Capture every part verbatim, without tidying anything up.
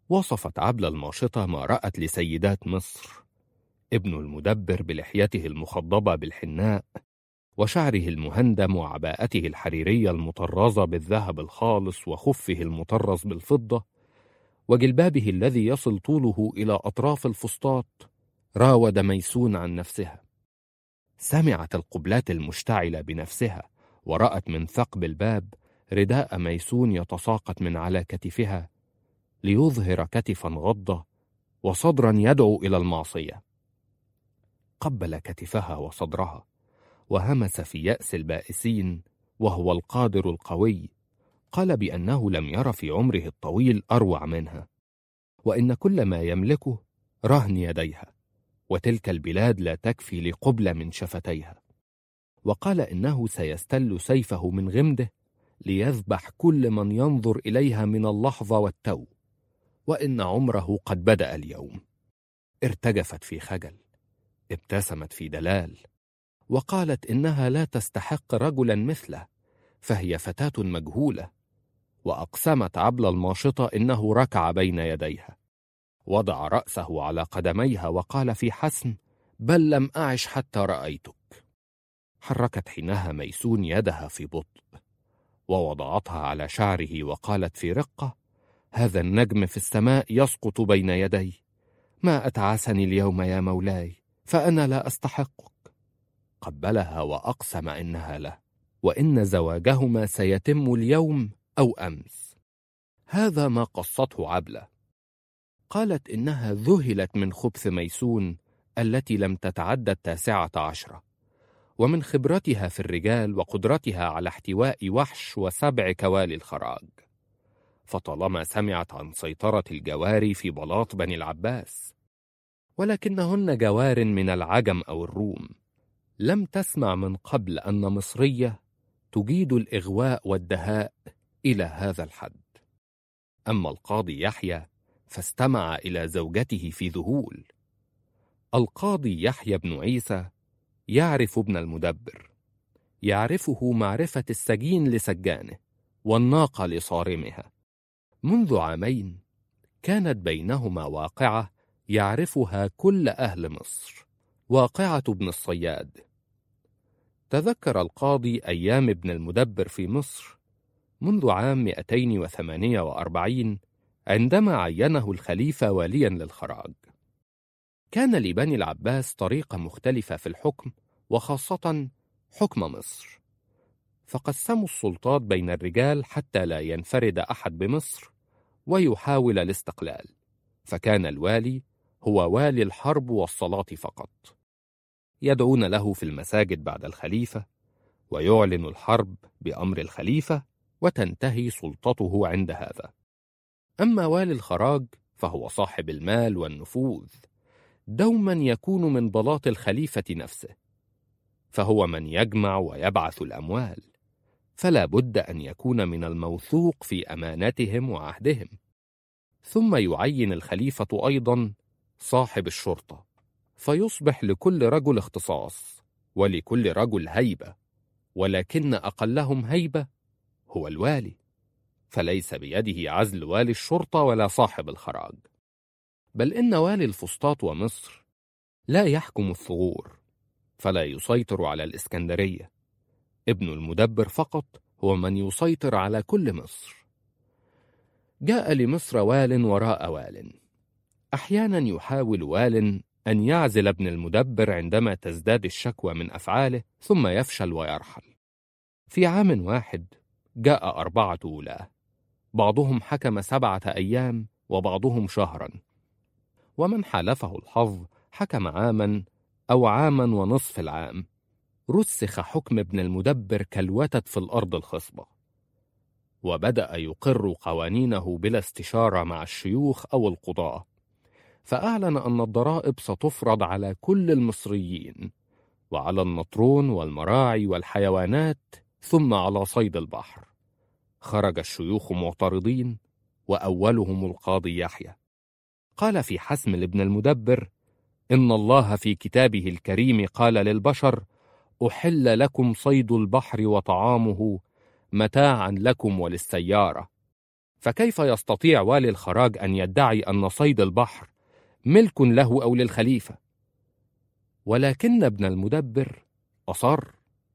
وصفت عبلة الماشطة ما رأت لسيدات مصر: ابن المدبر بلحيته المخضبة بالحناء، وشعره المهندم، وعباءته الحريرية المطرزة بالذهب الخالص، وخفه المطرز بالفضة، وجلبابه الذي يصل طوله إلى أطراف الفسطاط، راود ميسون عن نفسها. سمعت القبلات المشتعلة بنفسها، ورأت من ثقب الباب رداء ميسون يتساقط من على كتفها ليظهر كتفا غضة وصدرا يدعو إلى المعصية. قبل كتفها وصدرها، وهمس في يأس البائسين وهو القادر القوي، قال بأنه لم ير في عمره الطويل أروع منها، وإن كل ما يملكه رهن يديها، وتلك البلاد لا تكفي لقبلة من شفتيها. وقال إنه سيستل سيفه من غمده ليذبح كل من ينظر إليها من اللحظة والتو، وإن عمره قد بدأ اليوم. ارتجفت في خجل، ابتسمت في دلال، وقالت إنها لا تستحق رجلا مثله، فهي فتاة مجهولة. وأقسمت عبلة الماشطة إنه ركع بين يديها، وضع رأسه على قدميها وقال في حسم: بل لم أعش حتى رأيتك. حركت حينها ميسون يدها في بطء، ووضعتها على شعره، وقالت في رقة: هذا النجم في السماء يسقط بين يدي، ما أتعسني اليوم يا مولاي، فأنا لا أستحقك. قبلها وأقسم إنها له، وإن زواجهما سيتم اليوم أو أمس. هذا ما قصته عبلة. قالت إنها ذهلت من خبث ميسون التي لم تتعدى التاسعة عشرة، ومن خبرتها في الرجال وقدرتها على احتواء وحش وسبع كوالي الخراج. فطالما سمعت عن سيطرة الجواري في بلاط بني العباس، ولكنهن جوار من العجم أو الروم، لم تسمع من قبل أن مصرية تجيد الإغواء والدهاء إلى هذا الحد. أما القاضي يحيى فاستمع إلى زوجته في ذهول. القاضي يحيى بن عيسى يعرف ابن المدبر، يعرفه معرفة السجين لسجانه والناقة لصارمها. منذ عامين كانت بينهما واقعة يعرفها كل أهل مصر، واقعة ابن الصياد. تذكر القاضي أيام ابن المدبر في مصر منذ عام مئتين وثمانية وأربعين، عندما عينه الخليفة واليا للخراج. كان لبني العباس طريقة مختلفة في الحكم، وخاصة حكم مصر، فقسموا السلطات بين الرجال حتى لا ينفرد أحد بمصر ويحاول الاستقلال، فكان الوالي هو والي الحرب والصلاة فقط، يدعون له في المساجد بعد الخليفة، ويعلن الحرب بأمر الخليفة، وتنتهي سلطته عند هذا. أما والي الخراج فهو صاحب المال والنفوذ، دوما يكون من بلاط الخليفة نفسه، فهو من يجمع ويبعث الأموال، فلا بد أن يكون من الموثوق في أمانتهم وعهدهم. ثم يعين الخليفة أيضا صاحب الشرطة، فيصبح لكل رجل اختصاص ولكل رجل هيبة، ولكن أقلهم هيبة هو الوالي، فليس بيده عزل والي الشرطة ولا صاحب الخراج، بل إن والي الفسطاط ومصر لا يحكم الثغور، فلا يسيطر على الإسكندرية. ابن المدبر فقط هو من يسيطر على كل مصر. جاء لمصر وال وراء وال. أحيانا يحاول وال أن يعزل ابن المدبر عندما تزداد الشكوى من أفعاله، ثم يفشل ويرحل. في عام واحد جاء أربعة ولاة، بعضهم حكم سبعة أيام وبعضهم شهرا، ومن حالفه الحظ حكم عاما أو عاما ونصف العام. رسخ حكم ابن المدبر كالوتد في الأرض الخصبة، وبدأ يقر قوانينه بلا استشارة مع الشيوخ أو القضاة، فأعلن أن الضرائب ستفرض على كل المصريين، وعلى النطرون والمراعي والحيوانات، ثم على صيد البحر. خرج الشيوخ معترضين، وأولهم القاضي يحيى. قال في حسم لابن المدبر: إن الله في كتابه الكريم قال للبشر: أحل لكم صيد البحر وطعامه متاعا لكم وللسيارة، فكيف يستطيع والي الخراج أن يدعي أن صيد البحر ملك له أو للخليفة؟ ولكن ابن المدبر أصر.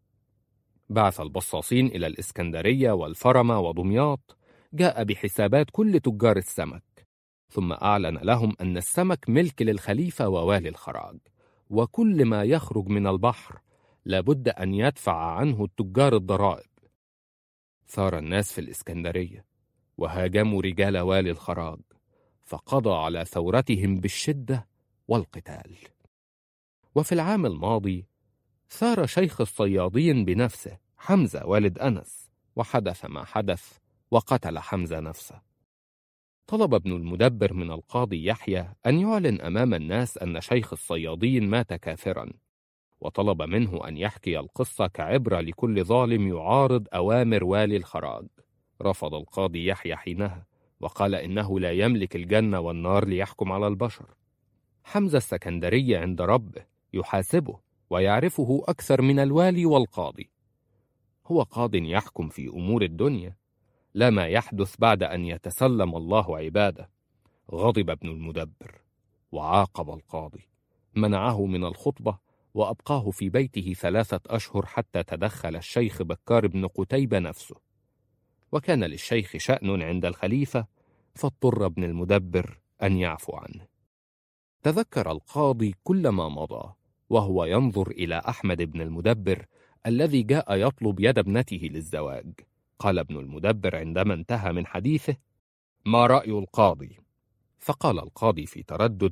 بعث البصاصين إلى الإسكندرية والفرمة ودمياط، جاء بحسابات كل تجار السمك، ثم أعلن لهم أن السمك ملك للخليفة ووالي الخراج، وكل ما يخرج من البحر لابد أن يدفع عنه التجار الضرائب. ثار الناس في الإسكندرية وهاجموا رجال والي الخراج، فقضى على ثورتهم بالشدة والقتال. وفي العام الماضي ثار شيخ الصيادين بنفسه، حمزة والد أنس، وحدث ما حدث وقتل حمزة نفسه. طلب ابن المدبر من القاضي يحيى أن يعلن أمام الناس أن شيخ الصيادين مات كافرا، وطلب منه أن يحكي القصة كعبرة لكل ظالم يعارض أوامر والي الخراج. رفض القاضي يحيى حينها، وقال إنه لا يملك الجنة والنار ليحكم على البشر. حمزة السكندري عند ربه يحاسبه ويعرفه أكثر من الوالي والقاضي. هو قاض يحكم في أمور الدنيا، لا ما يحدث بعد أن يتسلم الله عباده. غضب ابن المدبر وعاقب القاضي، منعه من الخطبة وأبقاه في بيته ثلاثة أشهر حتى تدخل الشيخ بكار بن قتيبة نفسه. وكان للشيخ شأن عند الخليفة، فاضطر ابن المدبر أن يعفو عنه. تذكر القاضي كل ما مضى وهو ينظر إلى أحمد بن المدبر الذي جاء يطلب يد ابنته للزواج. قال ابن المدبر عندما انتهى من حديثه: ما رأي القاضي؟ فقال القاضي في تردد: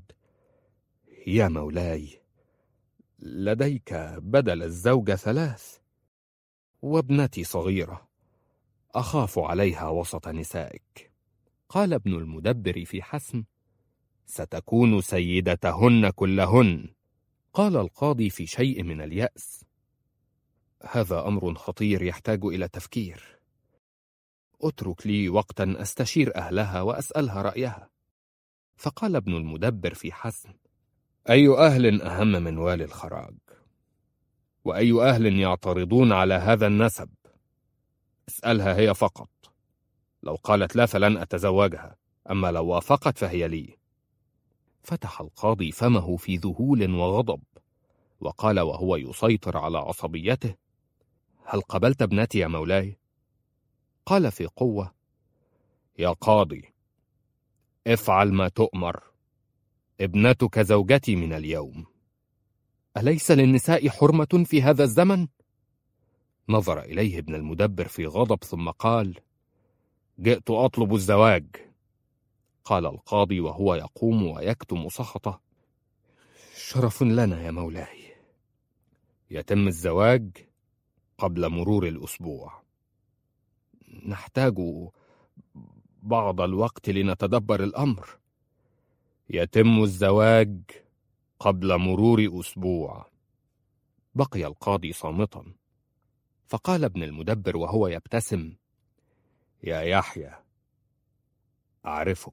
يا مولاي، لديك بدل الزوجة ثلاث، وابنتي صغيرة، أخاف عليها وسط نسائك. قال ابن المدبر في حسم: ستكون سيدتهن كلهن. قال القاضي في شيء من اليأس: هذا أمر خطير يحتاج إلى تفكير، اترك لي وقتا أستشير أهلها وأسألها رأيها. فقال ابن المدبر في حسم: أي أهل أهم من والي الخراج؟ وأي أهل يعترضون على هذا النسب؟ اسألها هي فقط، لو قالت لا فلن أتزوجها، أما لو وافقت فهي لي. فتح القاضي فمه في ذهول وغضب، وقال وهو يسيطر على عصبيته: هل قبلت ابنتي يا مولاي؟ قال في قوة: يا قاضي، افعل ما تؤمر، ابنتك زوجتي من اليوم. أليس للنساء حرمة في هذا الزمن؟ نظر إليه ابن المدبر في غضب ثم قال: جئت أطلب الزواج. قال القاضي وهو يقوم ويكتم سخطه: شرف لنا يا مولاي. يتم الزواج قبل مرور الأسبوع. نحتاج بعض الوقت لنتدبر الأمر. يتم الزواج قبل مرور أسبوع. بقي القاضي صامتا، فقال ابن المدبر وهو يبتسم: يا يحيى، أعرفك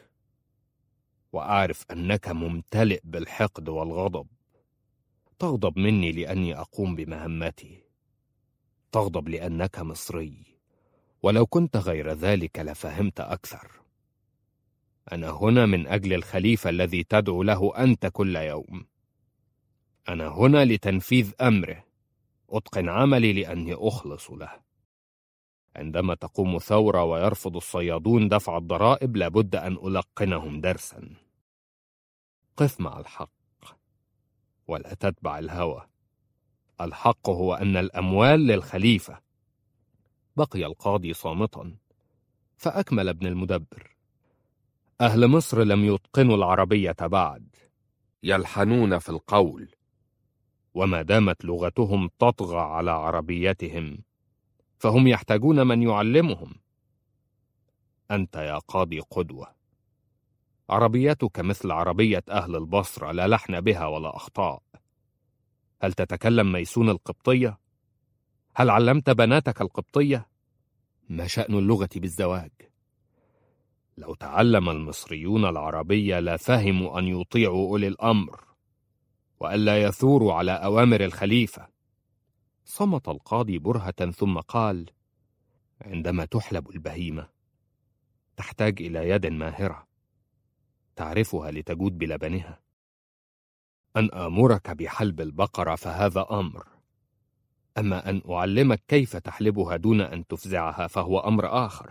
وأعرف أنك ممتلئ بالحقد والغضب. تغضب مني لأني أقوم بمهمتي، تغضب لأنك مصري، ولو كنت غير ذلك لفهمت أكثر. أنا هنا من أجل الخليفة الذي تدعو له أنت كل يوم. أنا هنا لتنفيذ أمره، أتقن عملي لأني أخلص له. عندما تقوم ثورة ويرفض الصيادون دفع الضرائب لابد أن ألقنهم درسا. قف مع الحق ولا تتبع الهوى. الحق هو أن الأموال للخليفة. بقي القاضي صامتا، فأكمل ابن المدبر: أهل مصر لم يتقنوا العربية بعد، يلحنون في القول، وما دامت لغتهم تطغى على عربيتهم فهم يحتاجون من يعلمهم. أنت يا قاضي قدوة، عربيتك مثل عربية أهل البصرة، لا لحن بها ولا أخطاء. هل تتكلم ميسون القبطية؟ هل علمت بناتك القبطية؟ ما شأن اللغة بالزواج؟ لو تعلم المصريون العربية لفهموا أن يطيعوا أولي الأمر وألا يثوروا على أوامر الخليفة. صمت القاضي برهة ثم قال: عندما تحلب البهيمة تحتاج إلى يد ماهرة تعرفها لتجود بلبنها. أن آمرك بحلب البقرة فهذا أمر، أما أن أعلمك كيف تحلبها دون أن تفزعها فهو أمر آخر.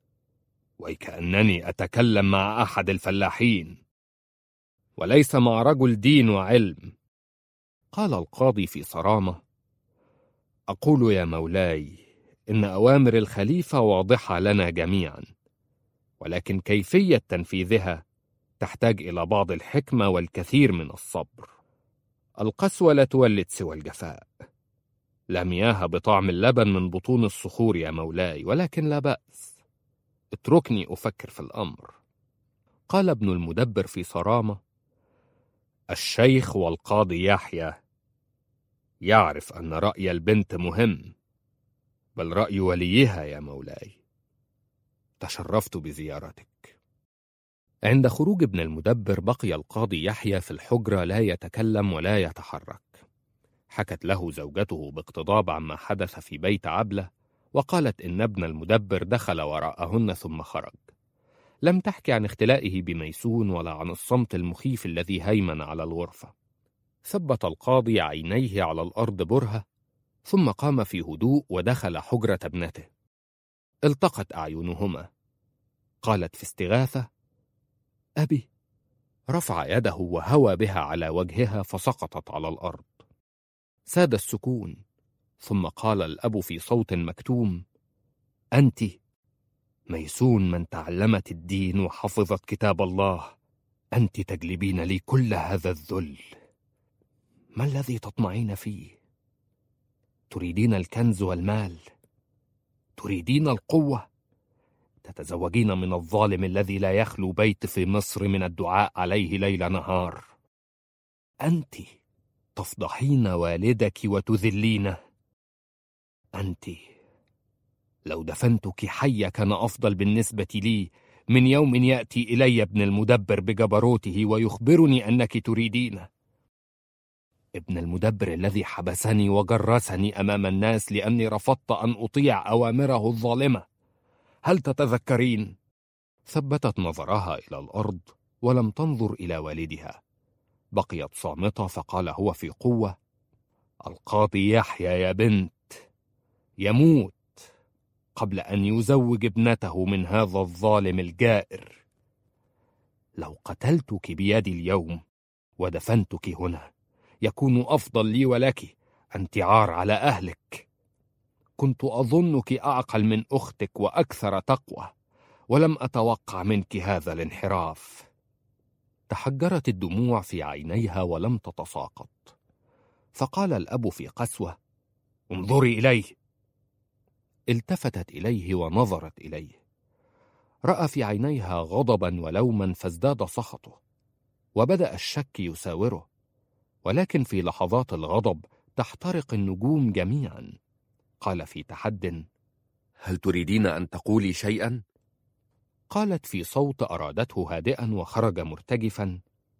وكأنني أتكلم مع أحد الفلاحين وليس مع رجل دين وعلم. قال القاضي في صرامة: أقول يا مولاي إن أوامر الخليفة واضحة لنا جميعا، ولكن كيفية تنفيذها تحتاج إلى بعض الحكمة والكثير من الصبر. القسوة لا تولد سوى الجفاء. لا مياه بطعم اللبن من بطون الصخور يا مولاي، ولكن لا بأس، اتركني أفكر في الأمر. قال ابن المدبر في صرامة: الشيخ والقاضي يحيى يعرف أن رأي البنت مهم، بل رأي وليها يا مولاي. تشرفت بزيارتك. عند خروج ابن المدبر بقي القاضي يحيى في الحجرة لا يتكلم ولا يتحرك. حكت له زوجته باقتضاب عما حدث في بيت عبلة، وقالت إن ابن المدبر دخل وراءهن ثم خرج. لم تحكي عن اختلائه بميسون ولا عن الصمت المخيف الذي هيمن على الغرفة. ثبت القاضي عينيه على الأرض برهة، ثم قام في هدوء ودخل حجرة ابنته. التقت أعينهما. قالت في استغاثة: أبي. رفع يده وهوى بها على وجهها فسقطت على الأرض. ساد السكون، ثم قال الأب في صوت مكتوم: أنت ميسون من تعلمت الدين وحفظت كتاب الله، أنت تجلبين لي كل هذا الذل. ما الذي تطمعين فيه؟ تريدين الكنز والمال؟ تريدين القوة؟ تتزوجين من الظالم الذي لا يخلو بيت في مصر من الدعاء عليه ليل نهار. أنت تفضحين والدك وتذلينه. أنت لو دفنتك حية كان أفضل بالنسبة لي من يوم يأتي إلي ابن المدبر بجبروته ويخبرني أنك تريدينه. ابن المدبر الذي حبسني وجرسني أمام الناس لأني رفضت أن أطيع أوامره الظالمة. هل تتذكرين؟ ثبتت نظرها إلى الأرض ولم تنظر إلى والدها. بقيت صامتة، فقال هو في قوة: القاضي يحيى يا بنت يموت قبل أن يزوج ابنته من هذا الظالم الجائر. لو قتلتك بيدي اليوم ودفنتك هنا يكون أفضل لي ولك، أنت عار على أهلك. كنت أظنك أعقل من أختك وأكثر تقوى، ولم أتوقع منك هذا الانحراف. تحجرت الدموع في عينيها ولم تتساقط. فقال الأب في قسوة: انظري إليه. التفتت إليه ونظرت إليه. رأى في عينيها غضبا ولوما فازداد سخطه، وبدأ الشك يساوره، ولكن في لحظات الغضب تحترق النجوم جميعا. قال في تحد: هل تريدين أن تقولي شيئا؟ قالت في صوت أرادته هادئا وخرج مرتجفا: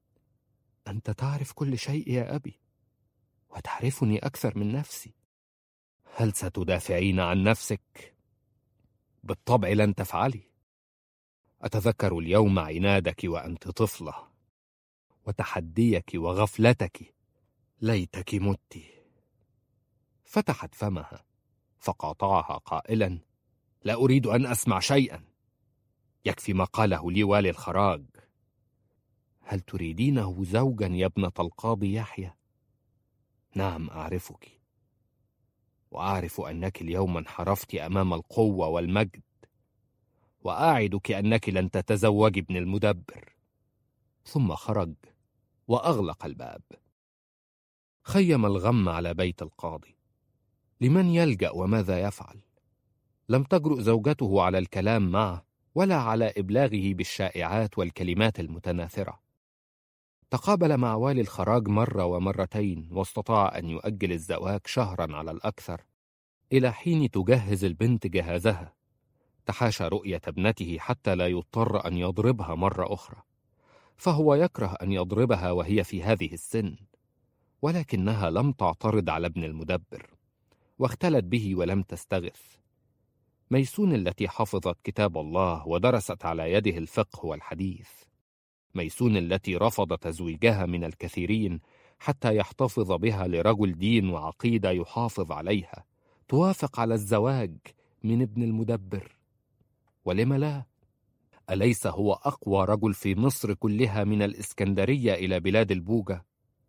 أنت تعرف كل شيء يا أبي، وتعرفني أكثر من نفسي. هل ستدافعين عن نفسك؟ بالطبع لن تفعلي. أتذكر اليوم عنادك وأنت طفلة، وتحديك وغفلتك. ليتك مت. فتحت فمها فقاطعها قائلا: لا أريد أن أسمع شيئا، يكفي ما قاله لي والي الخراج. هل تريدينه زوجا يا ابنة القاضي يحيى؟ نعم أعرفك، وأعرف أنك اليوم انحرفت أمام القوة والمجد، وأعدك أنك لن تتزوجي ابن المدبر. ثم خرج وأغلق الباب. خيم الغم على بيت القاضي. لمن يلجأ وماذا يفعل؟ لم تجرؤ زوجته على الكلام معه ولا على إبلاغه بالشائعات والكلمات المتناثرة. تقابل مع والي الخراج مرة ومرتين، واستطاع أن يؤجل الزواج شهرا على الأكثر إلى حين تجهز البنت جهازها. تحاشى رؤية ابنته حتى لا يضطر أن يضربها مرة أخرى، فهو يكره أن يضربها وهي في هذه السن، ولكنها لم تعترض على ابن المدبر، واختلت به ولم تستغث. ميسون التي حفظت كتاب الله ودرست على يده الفقه والحديث، ميسون التي رفض تزويجها من الكثيرين حتى يحتفظ بها لرجل دين وعقيدة يحافظ عليها، توافق على الزواج من ابن المدبر. ولم لا؟ أليس هو أقوى رجل في مصر كلها من الإسكندرية إلى بلاد البوجة؟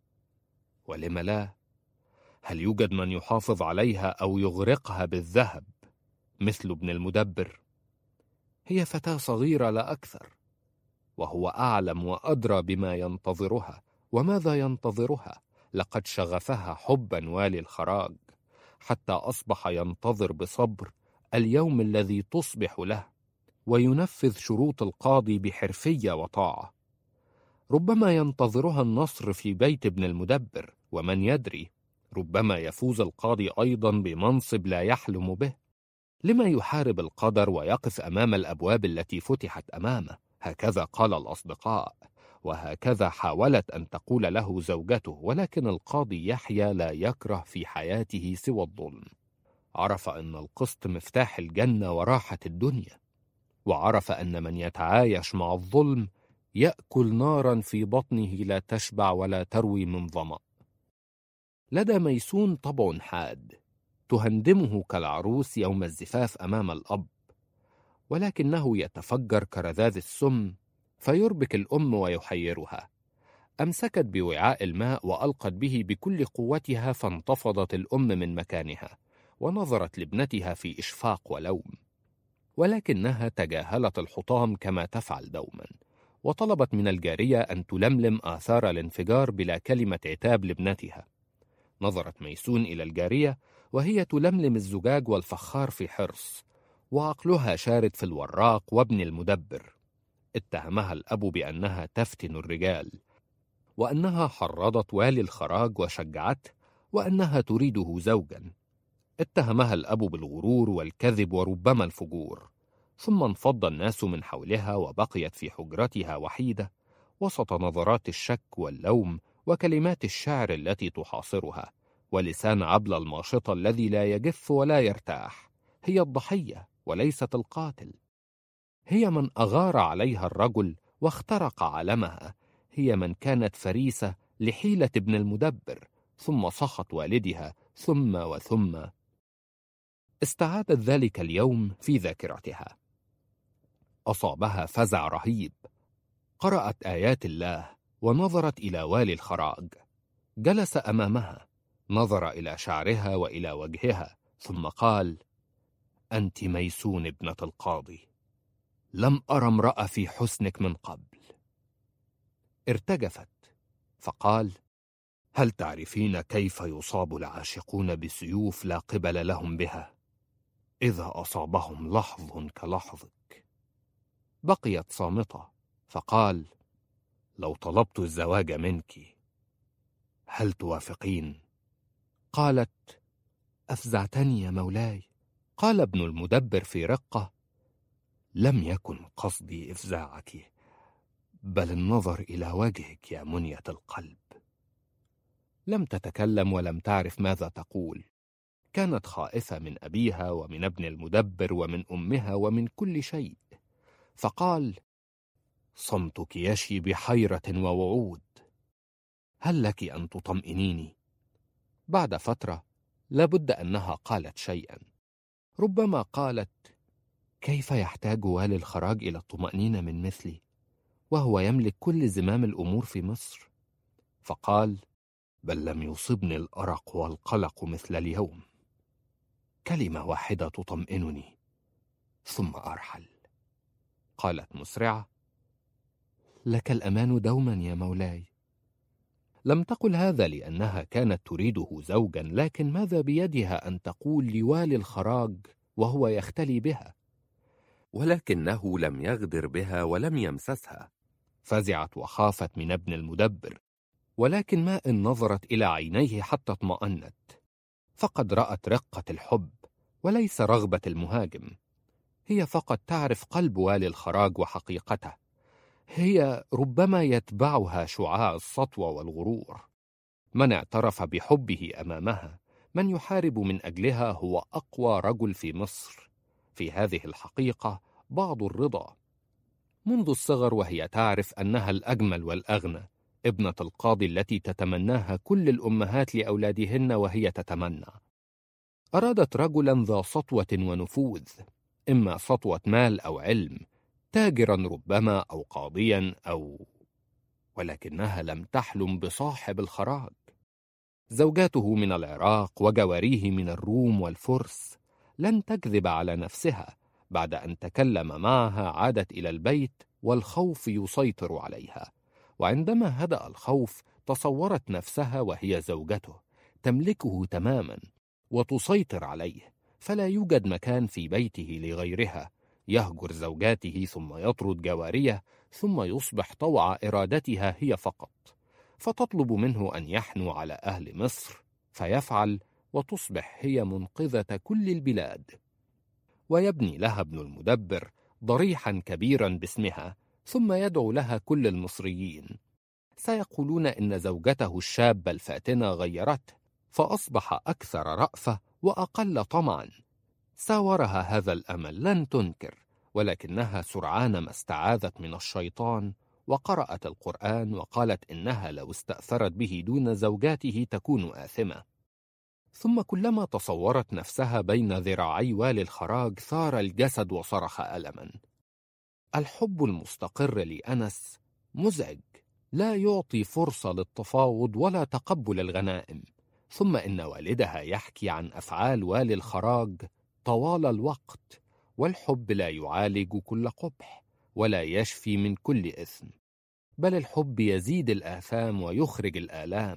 ولم لا؟ هل يوجد من يحافظ عليها أو يغرقها بالذهب مثل ابن المدبر؟ هي فتاة صغيرة لا أكثر، وهو أعلم وأدرى بما ينتظرها. وماذا ينتظرها؟ لقد شغفها حبا والي الخراج، حتى أصبح ينتظر بصبر اليوم الذي تصبح له، وينفذ شروط القاضي بحرفية وطاعة. ربما ينتظرها النصر في بيت ابن المدبر، ومن يدري، ربما يفوز القاضي أيضا بمنصب لا يحلم به. لما يحارب القدر ويقف أمام الأبواب التي فتحت أمامه؟ هكذا قال الأصدقاء، وهكذا حاولت أن تقول له زوجته، ولكن القاضي يحيى لا يكره في حياته سوى الظلم. عرف أن القسط مفتاح الجنة وراحة الدنيا، وعرف أن من يتعايش مع الظلم يأكل نارا في بطنه لا تشبع ولا تروي من ظمأ. لدى ميسون طبع حاد تهندمه كالعروس يوم الزفاف أمام الأب، ولكنه يتفجر كرذاذ السم فيربك الأم ويحيرها. أمسكت بوعاء الماء وألقت به بكل قوتها، فانتفضت الأم من مكانها ونظرت لابنتها في إشفاق ولوم، ولكنها تجاهلت الحطام كما تفعل دوما، وطلبت من الجارية أن تلملم آثار الانفجار بلا كلمة عتاب لابنتها. نظرت ميسون إلى الجارية وهي تلملم الزجاج والفخار في حرص، وعقلها شارد في الوراق وابن المدبر. اتهمها الأب بأنها تفتن الرجال، وأنها حرضت والي الخراج وشجعته، وأنها تريده زوجا. اتهمها الأب بالغرور والكذب وربما الفجور. ثم انفض الناس من حولها وبقيت في حجرتها وحيدة وسط نظرات الشك واللوم وكلمات الشعر التي تحاصرها، ولسان عبلة الماشطة الذي لا يجف ولا يرتاح. هي الضحية وليست القاتل، هي من أغار عليها الرجل واخترق عالمها، هي من كانت فريسة لحيلة ابن المدبر ثم سخط والدها ثم وثم. استعادت ذلك اليوم في ذاكرتها. أصابها فزع رهيب، قرأت آيات الله ونظرت إلى والي الخراج. جلس أمامها، نظر إلى شعرها وإلى وجهها، ثم قال: أنت ميسون ابنة القاضي، لم أرى امرأة في حسنك من قبل. ارتجفت فقال: هل تعرفين كيف يصاب العاشقون بسيوف لا قبل لهم بها إذا أصابهم لحظ كلحظك؟ بقيت صامتة، فقال: لو طلبت الزواج منك هل توافقين؟ قالت: أفزعتني يا مولاي. قال ابن المدبر في رقة: لم يكن قصدي إفزاعك، بل النظر إلى وجهك يا منية القلب. لم تتكلم ولم تعرف ماذا تقول. كانت خائفة من أبيها ومن ابن المدبر ومن أمها ومن كل شيء. فقال: صمتك يشي بحيرة ووعود، هل لك أن تطمئنيني؟ بعد فترة لابد أنها قالت شيئا. ربما قالت: كيف يحتاج والي الخراج إلى الطمأنينة من مثلي وهو يملك كل زمام الأمور في مصر؟ فقال: بل لم يصبني الأرق والقلق مثل اليوم. كلمة واحدة تطمئنني ثم أرحل. قالت مسرعة: لك الأمان دوما يا مولاي. لم تقل هذا لأنها كانت تريده زوجا، لكن ماذا بيدها أن تقول لوالي الخراج وهو يختلي بها؟ ولكنه لم يغدر بها ولم يمسسها. فزعت وخافت من ابن المدبر، ولكن ما إن نظرت إلى عينيه حتى اطمأنت، فقد رأت رقة الحب وليس رغبة المهاجم. هي فقط تعرف قلب والي الخراج وحقيقته. هي ربما يتبعها شعاع السطوة والغرور. من اعترف بحبه أمامها، من يحارب من أجلها، هو أقوى رجل في مصر. في هذه الحقيقة بعض الرضا. منذ الصغر وهي تعرف أنها الأجمل والأغنى، ابنة القاضي التي تتمناها كل الأمهات لأولادهن وهي تتمنى. أرادت رجلا ذا سطوة ونفوذ، إما سطوة مال أو علم، تاجرا ربما أو قاضيا أو، ولكنها لم تحلم بصاحب الخراج. زوجاته من العراق وجواريه من الروم والفرس. لن تكذب على نفسها، بعد أن تكلم معها عادت إلى البيت والخوف يسيطر عليها، وعندما هدأ الخوف تصورت نفسها وهي زوجته، تملكه تماما وتسيطر عليه، فلا يوجد مكان في بيته لغيرها. يهجر زوجاته ثم يطرد جواريه، ثم يصبح طوع إرادتها هي فقط، فتطلب منه أن يحنو على أهل مصر فيفعل، وتصبح هي منقذة كل البلاد. ويبني لها ابن المدبر ضريحا كبيرا باسمها، ثم يدعو لها كل المصريين. سيقولون إن زوجته الشابة الفاتنة غيرته، فأصبح أكثر رأفة وأقل طمعا. ساورها هذا الأمل، لن تنكر، ولكنها سرعان ما استعاذت من الشيطان وقرأت القرآن، وقالت إنها لو استأثرت به دون زوجاته تكون آثمة. ثم كلما تصورت نفسها بين ذراعي والي الخراج ثار الجسد وصرخ ألما. الحب المستقر لأنس مزعج، لا يعطي فرصة للتفاوض ولا تقبل الغنائم. ثم إن والدها يحكي عن أفعال والي الخراج طوال الوقت، والحب لا يعالج كل قبح ولا يشفي من كل إثم، بل الحب يزيد الآثام ويخرج الآلام.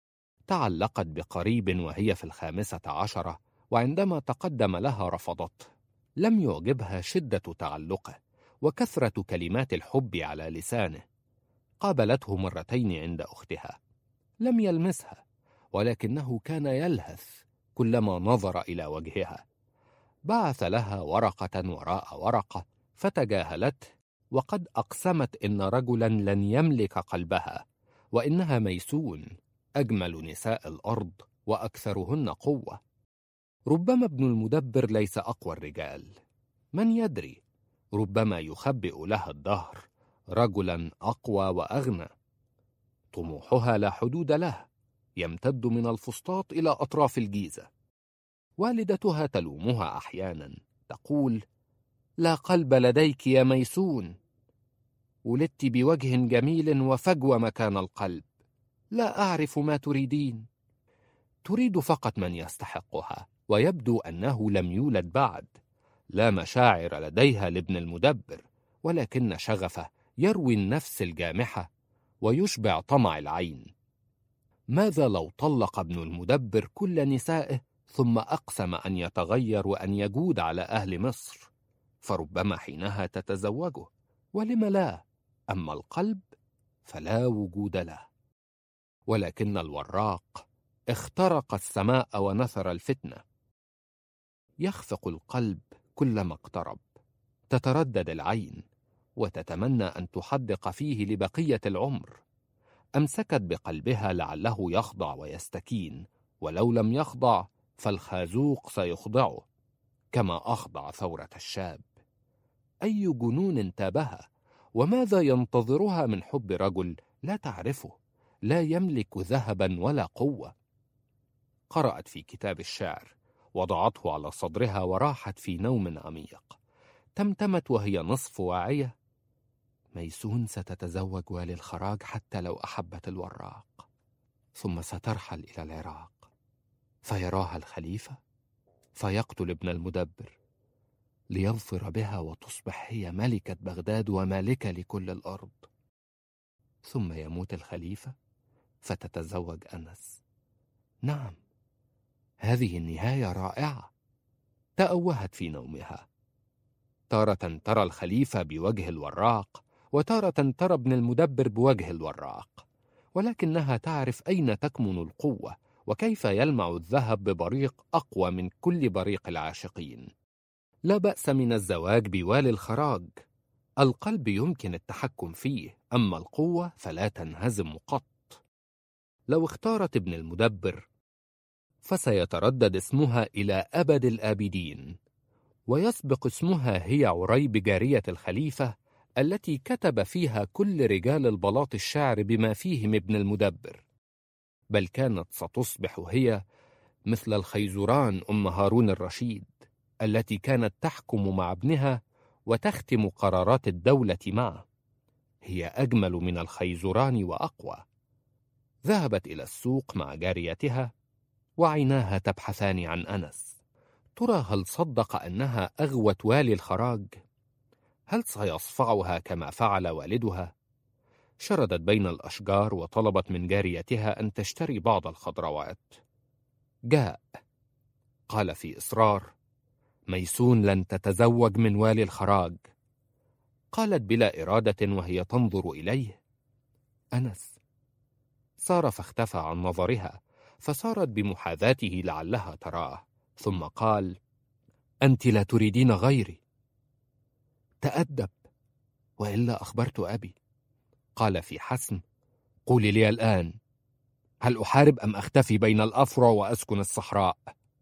تعلقت بقريب وهي في الخامسة عشرة، وعندما تقدم لها رفضته. لم يعجبها شدة تعلقه وكثرة كلمات الحب على لسانه. قابلته مرتين عند أختها، لم يلمسها، ولكنه كان يلهث كلما نظر إلى وجهها. بعث لها ورقة وراء ورقة فتجاهلته، وقد أقسمت إن رجلا لن يملك قلبها، وإنها ميسون، أجمل نساء الأرض وأكثرهن قوة. ربما ابن المدبر ليس أقوى الرجال، من يدري، ربما يخبئ لها الدهر رجلا أقوى وأغنى. طموحها لا حدود له، يمتد من الفسطاط إلى أطراف الجيزة. والدتها تلومها أحيانا، تقول: لا قلب لديك يا ميسون، ولدت بوجه جميل وفجوة مكان القلب، لا أعرف ما تريدين. تريد فقط من يستحقها، ويبدو أنه لم يولد بعد. لا مشاعر لديها لابن المدبر، ولكن شغفه يروي النفس الجامحة ويشبع طمع العين. ماذا لو طلق ابن المدبر كل نسائه ثم أقسم أن يتغير وأن يجود على أهل مصر؟ فربما حينها تتزوجه، ولم لا؟ أما القلب فلا وجود له. ولكن الوراق اخترق السماء ونثر الفتنة. يخفق القلب كلما اقترب، تتردد العين وتتمنى أن تحدق فيه لبقية العمر. أمسكت بقلبها لعله يخضع ويستكين، ولو لم يخضع فالخازوق سيخضعه كما أخضع ثورة الشاب. أي جنون تابها، وماذا ينتظرها من حب رجل لا تعرفه، لا يملك ذهبا ولا قوة؟ قرأت في كتاب الشعر، وضعته على صدرها وراحت في نوم عميق. تمتمت وهي نصف واعية: ميسون ستتزوج والي الخراج حتى لو أحبت الوراق، ثم سترحل إلى العراق فيراها الخليفة فيقتل ابن المدبر ليظفر بها، وتصبح هي ملكة بغداد ومالكة لكل الأرض. ثم يموت الخليفة فتتزوج أنس. نعم، هذه النهاية رائعة. تأوهت في نومها، تارة ترى الخليفة بوجه الوراق، وتارة ترى ابن المدبر بوجه الوراق، ولكنها تعرف أين تكمن القوة، وكيف يلمع الذهب ببريق أقوى من كل بريق العاشقين. لا بأس من الزواج بوالي الخراج، القلب يمكن التحكم فيه، أما القوة فلا تنهزم قط. لو اختارت ابن المدبر فسيتردد اسمها إلى أبد الآبدين، ويسبق اسمها هي عريب جارية الخليفة التي كتب فيها كل رجال البلاط الشعر بما فيهم ابن المدبر، بل كانت ستصبح هي مثل الخيزران أم هارون الرشيد التي كانت تحكم مع ابنها وتختم قرارات الدولة معه. هي أجمل من الخيزران وأقوى. ذهبت إلى السوق مع جاريتها وعيناها تبحثان عن أنس. ترى هل صدق أنها أغوت والي الخراج؟ هل سيصفعها كما فعل والدها؟ شردت بين الأشجار وطلبت من جاريتها أن تشتري بعض الخضروات. جاء قال في إصرار: ميسون لن تتزوج من والي الخراج. قالت بلا إرادة وهي تنظر إليه: أنس. صار فاختفى عن نظرها، فصارت بمحاذاته لعلها تراه، ثم قال: أنت لا تريدين غيري. تأدب، وإلا أخبرت أبي. قال في حسم: قولي لي الآن، هل أحارب أم أختفي بين الأفرع وأسكن الصحراء؟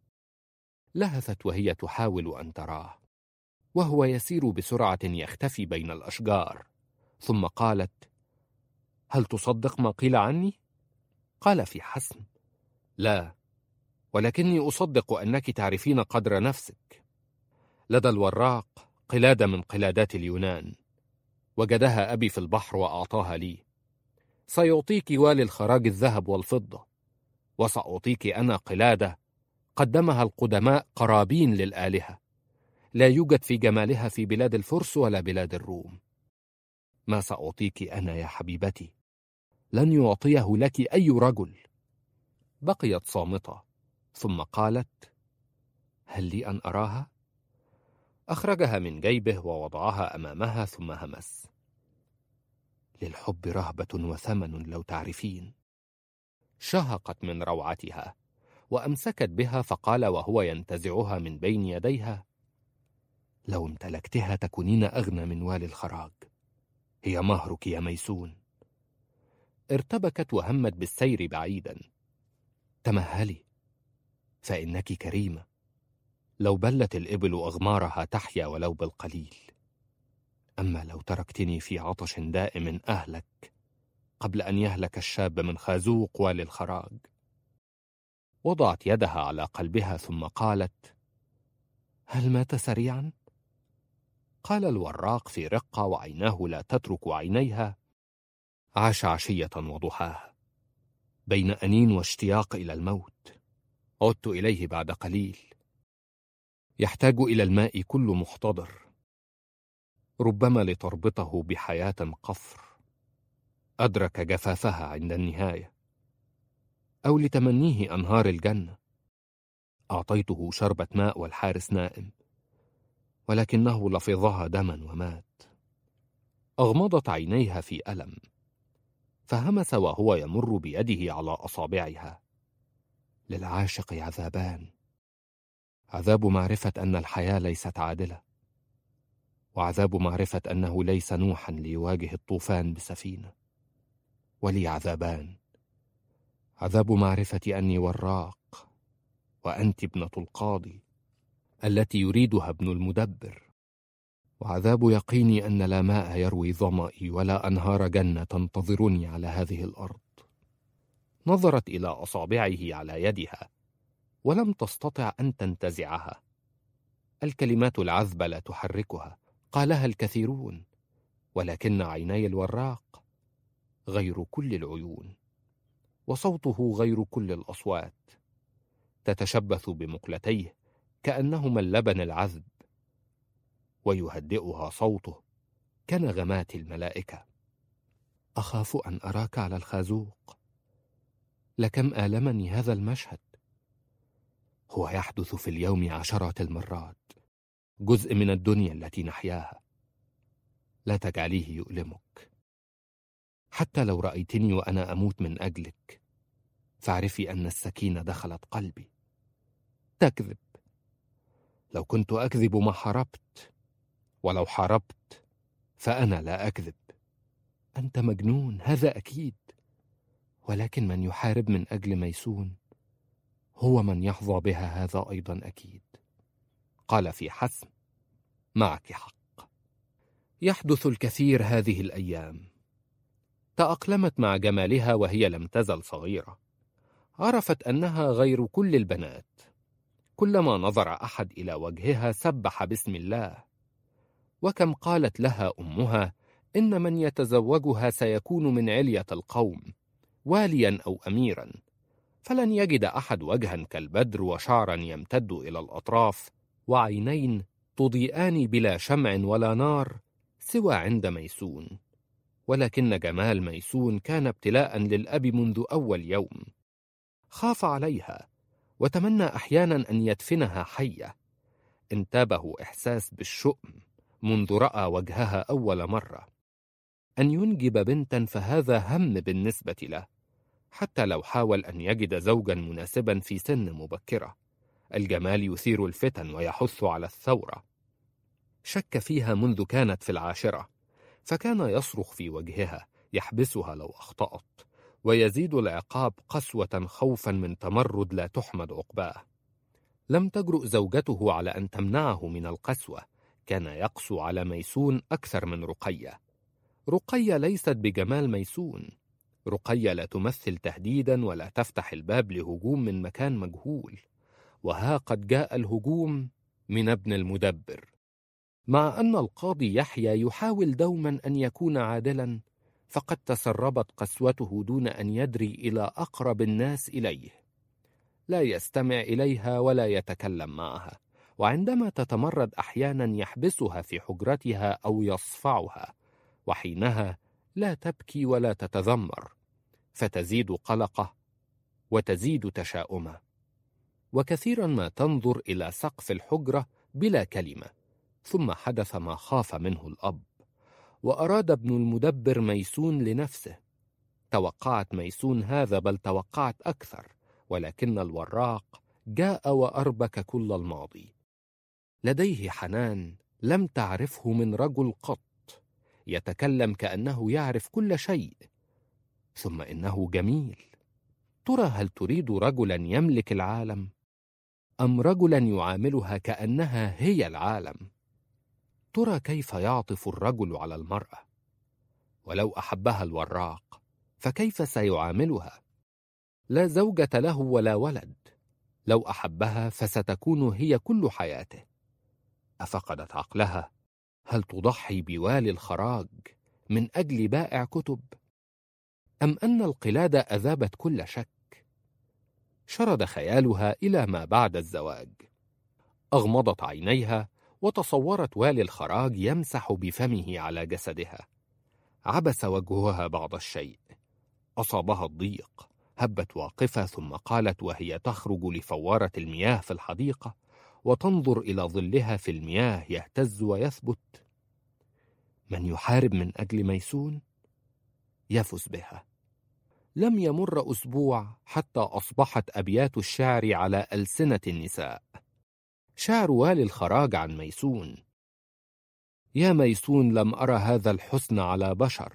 لهثت وهي تحاول أن تراه، وهو يسير بسرعة يختفي بين الأشجار، ثم قالت: هل تصدق ما قيل عني؟ قال في حسم: لا، ولكني أصدق أنك تعرفين قدر نفسك. لدى الوراق قلادة من قلادات اليونان، وجدها أبي في البحر وأعطاها لي. سيعطيك والي الخراج الذهب والفضة، وسأعطيك أنا قلادة قدمها القدماء قرابين للآلهة، لا يوجد في جمالها في بلاد الفرس ولا بلاد الروم. ما سأعطيك أنا يا حبيبتي لن يعطيه لك أي رجل. بقيت صامتة، ثم قالت: هل لي أن أراها؟ أخرجها من جيبه ووضعها أمامها، ثم همس: للحب رهبة وثمن لو تعرفين. شهقت من روعتها وأمسكت بها، فقال وهو ينتزعها من بين يديها: لو امتلكتها تكونين أغنى من والي الخراج. هي مهرك يا ميسون. ارتبكت وهمت بالسير بعيدا. تمهلي، فإنك كريمة. لو بلت الإبل أغمارها تحيا ولو بالقليل. أما لو تركتني في عطش دائم أهلك قبل أن يهلك الشاب من خازوق والي الخراج. وضعت يدها على قلبها، ثم قالت: هل مات سريعا؟ قال الوراق في رقة وعيناه لا تترك عينيها: عاش عشية وضحاها بين أنين واشتياق إلى الموت. عدت إليه بعد قليل. يحتاج إلى الماء كل محتضر، ربما لتربطه بحياة قفر أدرك جفافها عند النهاية، أو لتمنيه أنهار الجنة. أعطيته شربة ماء والحارس نائم، ولكنه لفظها دما ومات. أغمضت عينيها في ألم، فهمس وهو يمر بيده على أصابعها: للعاشق عذابان، عذاب معرفة أن الحياة ليست عادلة، وعذاب معرفة أنه ليس نوحا ليواجه الطوفان بسفينة. ولي عذابان: عذاب معرفة أني وراق، وأنت ابنة القاضي التي يريدها ابن المدبر، وعذاب يقيني أن لا ماء يروي ظمئي ولا أنهار جنة تنتظرني على هذه الأرض. نظرت إلى أصابعه على يدها ولم تستطع أن تنتزعها. الكلمات العذبة لا تحركها، قالها الكثيرون، ولكن عيني الوراق غير كل العيون، وصوته غير كل الأصوات. تتشبث بمقلتيه كأنهما اللبن العذب، ويهدئها صوته كنغمات الملائكة: أخاف أن أراك على الخازوق. لكم آلمني هذا المشهد. هو يحدث في اليوم عشرات المرات، جزء من الدنيا التي نحياها. لا تجعليه يؤلمك. حتى لو رأيتني وأنا أموت من أجلك، فاعرفي أن السكينة دخلت قلبي. تكذب. لو كنت أكذب ما حاربت، ولو حاربت فأنا لا أكذب. أنت مجنون، هذا أكيد، ولكن من يحارب من أجل ميسون هو من يحظى بها، هذا أيضا أكيد. قال في حسم: معك حق. يحدث الكثير هذه الأيام. تأقلمت مع جمالها وهي لم تزل صغيرة. عرفت أنها غير كل البنات. كلما نظر أحد إلى وجهها سبح باسم الله. وكم قالت لها أمها إن من يتزوجها سيكون من علية القوم، واليا أو أميرا، فلن يجد أحد وجها كالبدر وشعرا يمتد إلى الأطراف وعينين تضيئان بلا شمع ولا نار سوى عند ميسون. ولكن جمال ميسون كان ابتلاء للأب منذ أول يوم. خاف عليها وتمنى أحيانا أن يدفنها حية. انتابه إحساس بالشؤم منذ رأى وجهها أول مرة. أن ينجب بنتا فهذا هم بالنسبة له، حتى لو حاول أن يجد زوجا مناسبا في سن مبكرة. الجمال يثير الفتن ويحث على الثورة. شك فيها منذ كانت في العاشرة، فكان يصرخ في وجهها يحبسها لو أخطأت، ويزيد العقاب قسوة خوفا من تمرد لا تحمد عقباه. لم تجرؤ زوجته على أن تمنعه من القسوة. كان يقسو على ميسون أكثر من رقية. رقية ليست بجمال ميسون. رقية لا تمثل تهديدا ولا تفتح الباب لهجوم من مكان مجهول. وها قد جاء الهجوم من ابن المدبر. مع أن القاضي يحيى يحاول دوما أن يكون عادلا، فقد تسربت قسوته دون أن يدري إلى أقرب الناس إليه. لا يستمع إليها ولا يتكلم معها، وعندما تتمرد أحيانا يحبسها في حجرتها أو يصفعها، وحينها لا تبكي ولا تتذمر، فتزيد قلقه وتزيد تشاؤمه. وكثيرا ما تنظر إلى سقف الحجرة بلا كلمة. ثم حدث ما خاف منه الأب، وأراد ابن المدبر ميسون لنفسه. توقعت ميسون هذا، بل توقعت أكثر، ولكن الوراق جاء وأربك كل الماضي. لديه حنان لم تعرفه من رجل قط، يتكلم كأنه يعرف كل شيء. ثم إنه جميل. ترى هل تريد رجلا يملك العالم، أم رجلا يعاملها كأنها هي العالم؟ ترى كيف يعطف الرجل على المرأة؟ ولو أحبها الوراق فكيف سيعاملها؟ لا زوجة له ولا ولد. لو أحبها فستكون هي كل حياته. أفقدت عقلها؟ هل تضحي بوالي الخراج من أجل بائع كتب؟ أم أن القلادة أذابت كل شك؟ شرد خيالها إلى ما بعد الزواج. أغمضت عينيها وتصورت والي الخراج يمسح بفمه على جسدها. عبس وجهها بعض الشيء. أصابها الضيق. هبت واقفة، ثم قالت وهي تخرج لفوارة المياه في الحديقة وتنظر إلى ظلها في المياه يهتز ويثبت: من يحارب من أجل ميسون يفز بها. لم يمر أسبوع حتى أصبحت أبيات الشعر على ألسنة النساء. شعر والي الخراج عن ميسون: يا ميسون، لم أرى هذا الحسن على بشر.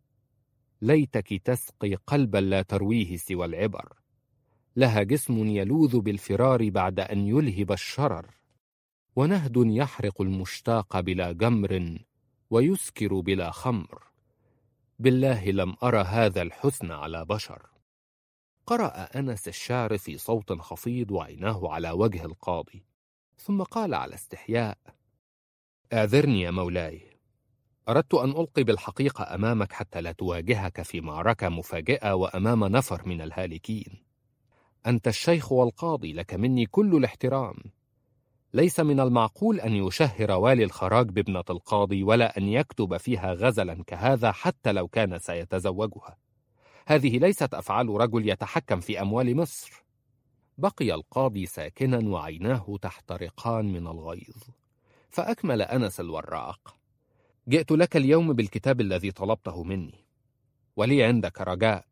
ليتك تسقي قلبا لا ترويه سوى العبر. لها جسم يلوذ بالفرار بعد أن يلهب الشرر، ونهد يحرق المشتاق بلا جمر، ويسكر بلا خمر. بالله لم أرى هذا الحسن على بشر. قرأ أنس الشعر في صوت خفيض وعيناه على وجه القاضي، ثم قال على استحياء: اعذرني يا مولاي، أردت أن ألقي بالحقيقة أمامك حتى لا تواجهك في معركة مفاجئة وأمام نفر من الهالكين. أنت الشيخ والقاضي، لك مني كل الاحترام. ليس من المعقول أن يشهر والي الخراج بابنة القاضي، ولا أن يكتب فيها غزلا كهذا حتى لو كان سيتزوجها. هذه ليست أفعال رجل يتحكم في أموال مصر. بقي القاضي ساكنا وعيناه تحترقان من الغيظ، فأكمل أنس الوراق: جئت لك اليوم بالكتاب الذي طلبته مني، ولي عندك رجاء.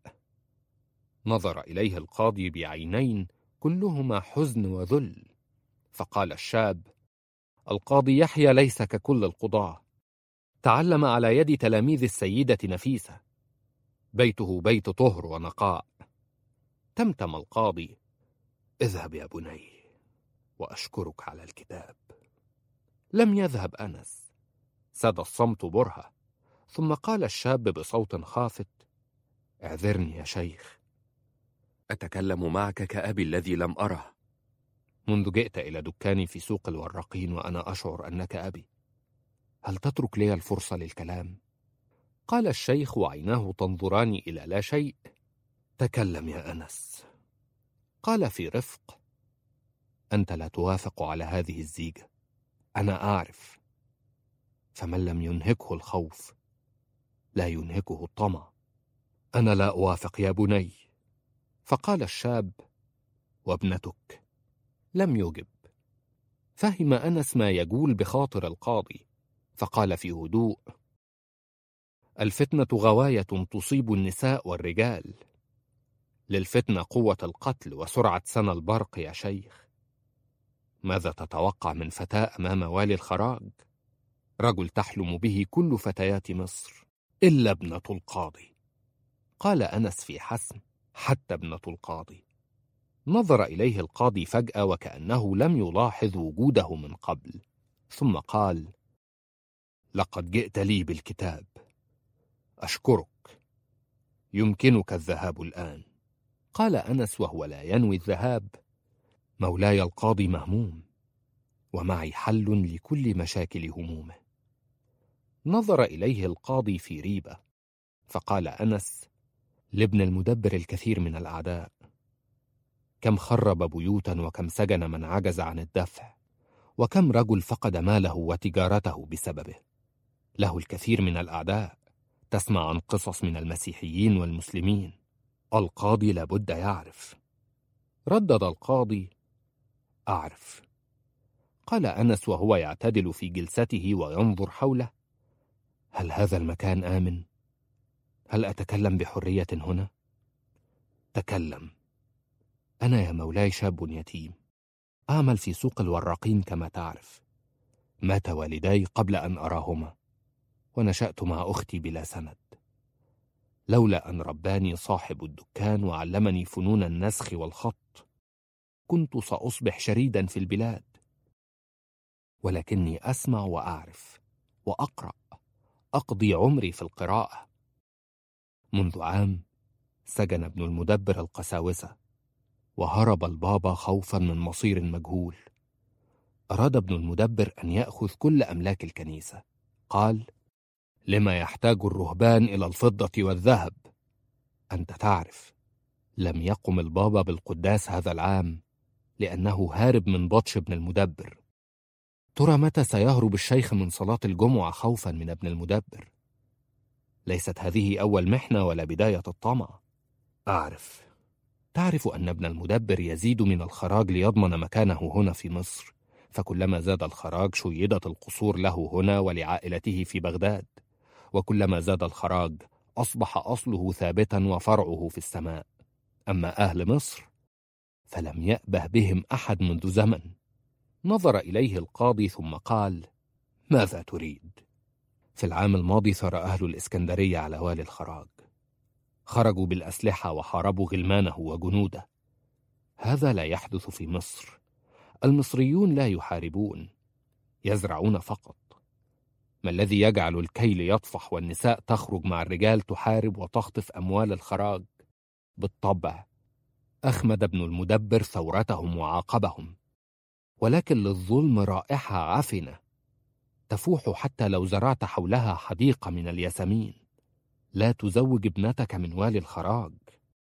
نظر إليه القاضي بعينين كلهما حزن وذل، فقال الشاب: القاضي يحيى ليس ككل القضاة. تعلم على يد تلاميذ السيدة نفيسة. بيته بيت طهر ونقاء. تمتم القاضي: اذهب يا بني، وأشكرك على الكتاب. لم يذهب أنس. ساد الصمت برهة، ثم قال الشاب بصوت خافت: اعذرني يا شيخ. أتكلم معك كأبي الذي لم أره. منذ جئت إلى دكاني في سوق الوراقين وأنا أشعر أنك أبي. هل تترك لي الفرصة للكلام؟ قال الشيخ وعيناه تنظران إلى لا شيء: تكلم يا أنس. قال في رفق: أنت لا توافق على هذه الزيجة، أنا أعرف. فمن لم ينهكه الخوف لا ينهكه الطمع. أنا لا أوافق يا بني. فقال الشاب: وابنتك؟ لم يجب. فهم أنس ما يجول بخاطر القاضي، فقال في هدوء: الفتنة غواية تصيب النساء والرجال. للفتنة قوة القتل وسرعة سنى البرق يا شيخ. ماذا تتوقع من فتاة أمام والي الخراج؟ رجل تحلم به كل فتيات مصر إلا ابنة القاضي. قال أنس في حسم: حتى ابنة القاضي. نظر إليه القاضي فجأة وكأنه لم يلاحظ وجوده من قبل، ثم قال: لقد جئت لي بالكتاب، أشكرك. يمكنك الذهاب الآن. قال أنس وهو لا ينوي الذهاب: مولاي القاضي مهموم، ومعي حل لكل مشاكل همومه. نظر إليه القاضي في ريبة، فقال أنس: لابن المدبر الكثير من الأعداء، كم خرب بيوتا وكم سجن من عجز عن الدفع، وكم رجل فقد ماله وتجارته بسببه. له الكثير من الأعداء. تسمع عن قصص من المسيحيين والمسلمين. القاضي لابد يعرف. ردد القاضي: أعرف. قال أنس وهو يعتدل في جلسته وينظر حوله: هل هذا المكان آمن؟ هل أتكلم بحرية هنا؟ تكلم. أنا يا مولاي شاب يتيم، أعمل في سوق الوراقين كما تعرف. مات والداي قبل أن أراهما، ونشأت مع أختي بلا سند. لولا أن رباني صاحب الدكان وعلمني فنون النسخ والخط كنت سأصبح شريدا في البلاد، ولكني أسمع وأعرف وأقرأ، أقضي عمري في القراءة. منذ عام سجن ابن المدبر القساوسة، وهرب البابا خوفا من مصير مجهول. أراد ابن المدبر أن يأخذ كل أملاك الكنيسة. قال: لما يحتاج الرهبان إلى الفضة والذهب؟ أنت تعرف، لم يقم البابا بالقداس هذا العام لأنه هارب من بطش ابن المدبر. ترى متى سيهرب الشيخ من صلاة الجمعة خوفا من ابن المدبر؟ ليست هذه أول محنة ولا بداية الطمع. أعرف. تعرف أن ابن المدبر يزيد من الخراج ليضمن مكانه هنا في مصر، فكلما زاد الخراج شيدت القصور له هنا ولعائلته في بغداد، وكلما زاد الخراج أصبح أصله ثابتا وفرعه في السماء. أما أهل مصر فلم يأبه بهم أحد منذ زمن. نظر إليه القاضي ثم قال: ماذا تريد؟ في العام الماضي ثار أهل الإسكندرية على والي الخراج، خرجوا بالأسلحة وحاربوا غلمانه وجنوده. هذا لا يحدث في مصر. المصريون لا يحاربون، يزرعون فقط. ما الذي يجعل الكيل يطفح والنساء تخرج مع الرجال تحارب وتخطف أموال الخراج؟ بالطبع أخمد ابن المدبر ثورتهم وعاقبهم، ولكن للظلم رائحة عفنة تفوح حتى لو زرعت حولها حديقة من الياسمين. لا تزوج ابنتك من والي الخراج.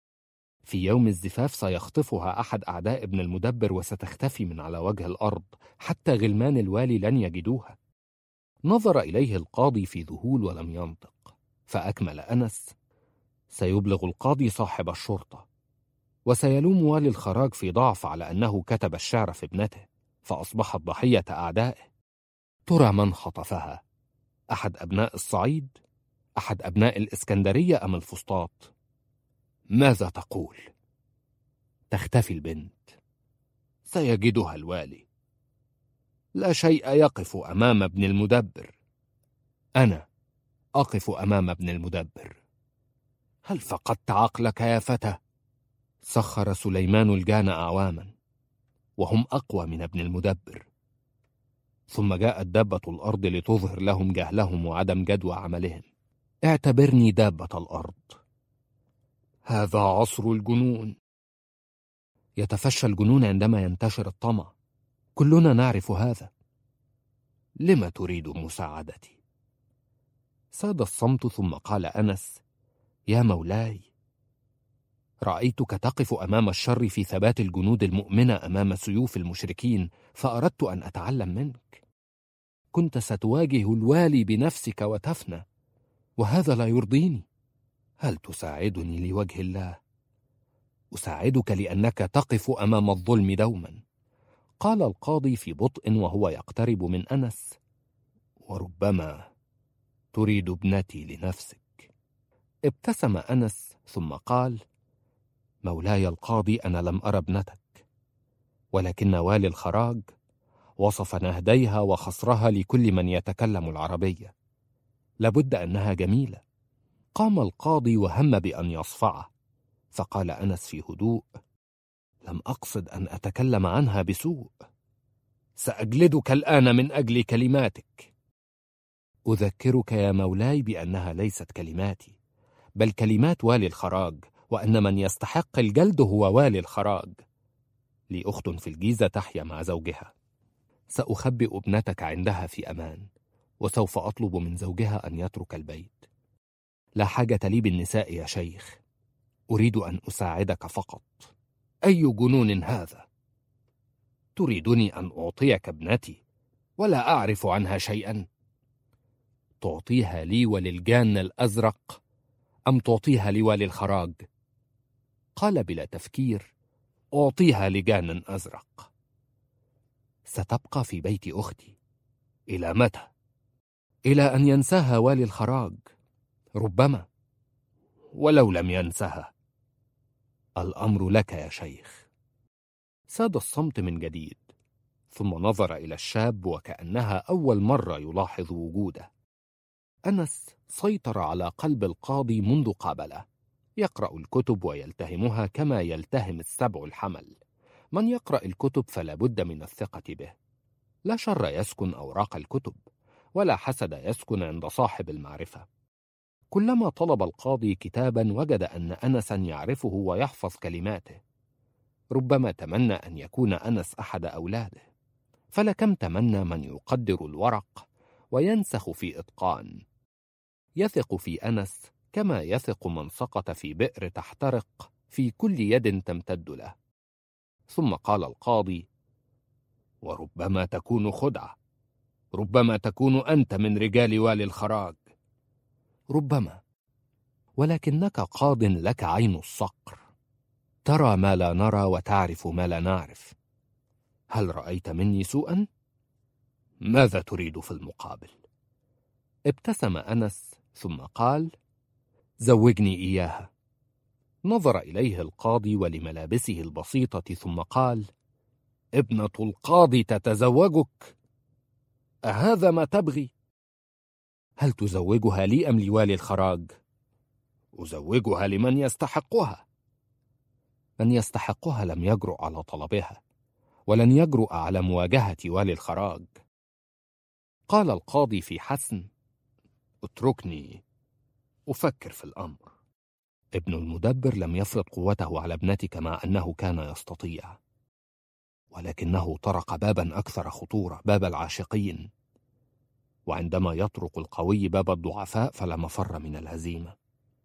في يوم الزفاف سيخطفها أحد أعداء ابن المدبر وستختفي من على وجه الأرض، حتى غلمان الوالي لن يجدوها. نظر إليه القاضي في ذهول ولم ينطق، فأكمل أنس: سيبلغ القاضي صاحب الشرطة، وسيلوم والي الخراج في ضعف على أنه كتب الشعر في ابنته فأصبحت ضحية أعدائه. ترى من خطفها؟ أحد أبناء الصعيد؟ أحد أبناء الإسكندرية أم الفسطاط؟ ماذا تقول؟ تختفي البنت، سيجدها الوالي. لا شيء يقف أمام ابن المدبر. أنا أقف أمام ابن المدبر. هل فقدت عقلك يا فتى؟ سخر سليمان الجان أعواما، وهم أقوى من ابن المدبر. ثم جاءت دابة الأرض لتظهر لهم جهلهم وعدم جدوى عملهم. اعتبرني دابة الأرض. هذا عصر الجنون. يتفشى الجنون عندما ينتشر الطمع، كلنا نعرف هذا. لم تريد مساعدتي؟ ساد الصمت، ثم قال أنس: يا مولاي، رأيتك تقف أمام الشر في ثبات الجنود المؤمنة أمام سيوف المشركين، فأردت أن أتعلم منك. كنت ستواجه الوالي بنفسك وتفنى، وهذا لا يرضيني. هل تساعدني لوجه الله؟ أساعدك لأنك تقف أمام الظلم دوما. قال القاضي في بطء وهو يقترب من أنس: وربما تريد ابنتي لنفسك. ابتسم أنس ثم قال: مولاي القاضي، أنا لم أرى ابنتك، ولكن والي الخراج وصف نهديها وخصرها لكل من يتكلم العربية. لابد أنها جميلة. قام القاضي وهم بأن يصفعه، فقال أنس في هدوء: لم أقصد أن أتكلم عنها بسوء. سأجلدك الآن من أجل كلماتك. أذكرك يا مولاي بأنها ليست كلماتي، بل كلمات والي الخراج، وأن من يستحق الجلد هو والي الخراج. لي أخت في الجيزة تحيا مع زوجها. سأخبئ ابنتك عندها في أمان، وسوف أطلب من زوجها أن يترك البيت. لا حاجة لي بالنساء يا شيخ، أريد أن أساعدك فقط. أي جنون هذا؟ تريدني أن أعطيك ابنتي ولا أعرف عنها شيئا؟ تعطيها لي وللجان الأزرق أم تعطيها لوالي الخراج؟ قال بلا تفكير: أعطيها لجان أزرق. ستبقى في بيت أختي إلى متى؟ إلى أن ينساها والي الخراج. ربما. ولو لم ينسها؟ الأمر لك يا شيخ. ساد الصمت من جديد، ثم نظر إلى الشاب وكأنها أول مرة يلاحظ وجوده. أنس سيطر على قلب القاضي منذ قابله. يقرأ الكتب ويلتهمها كما يلتهم السبع الحمل. من يقرأ الكتب فلا بد من الثقة به. لا شر يسكن أوراق الكتب، ولا حسد يسكن عند صاحب المعرفة. كلما طلب القاضي كتابا وجد أن أنسا يعرفه ويحفظ كلماته. ربما تمنى أن يكون أنس أحد أولاده، فلكم تمنى من يقدر الورق وينسخ في إتقان. يثق في أنس كما يثق من سقط في بئر تحترق في كل يد تمتد له. ثم قال القاضي: وربما تكون خدعة، ربما تكون أنت من رجال والي الخراج. ربما، ولكنك قاض لك عين الصقر، ترى ما لا نرى وتعرف ما لا نعرف. هل رأيت مني سوءا؟ ماذا تريد في المقابل؟ ابتسم أنس ثم قال: زوجني إياها. نظر إليه القاضي ولملابسه البسيطة ثم قال: ابنة القاضي تتزوجك؟ أهذا ما تبغي؟ هل تزوجها لي أم لوالي الخراج؟ أزوجها لمن يستحقها. من يستحقها لم يجرؤ على طلبها، ولن يجرؤ على مواجهة والي الخراج. قال القاضي في حسم: اتركني أفكر في الأمر. ابن المدبر لم يفرض قوته على ابنتك مع أنه كان يستطيع، ولكنه طرق بابا أكثر خطورة، باب العاشقين. وعندما يطرق القوي باب الضعفاء فلا مفر من الهزيمة.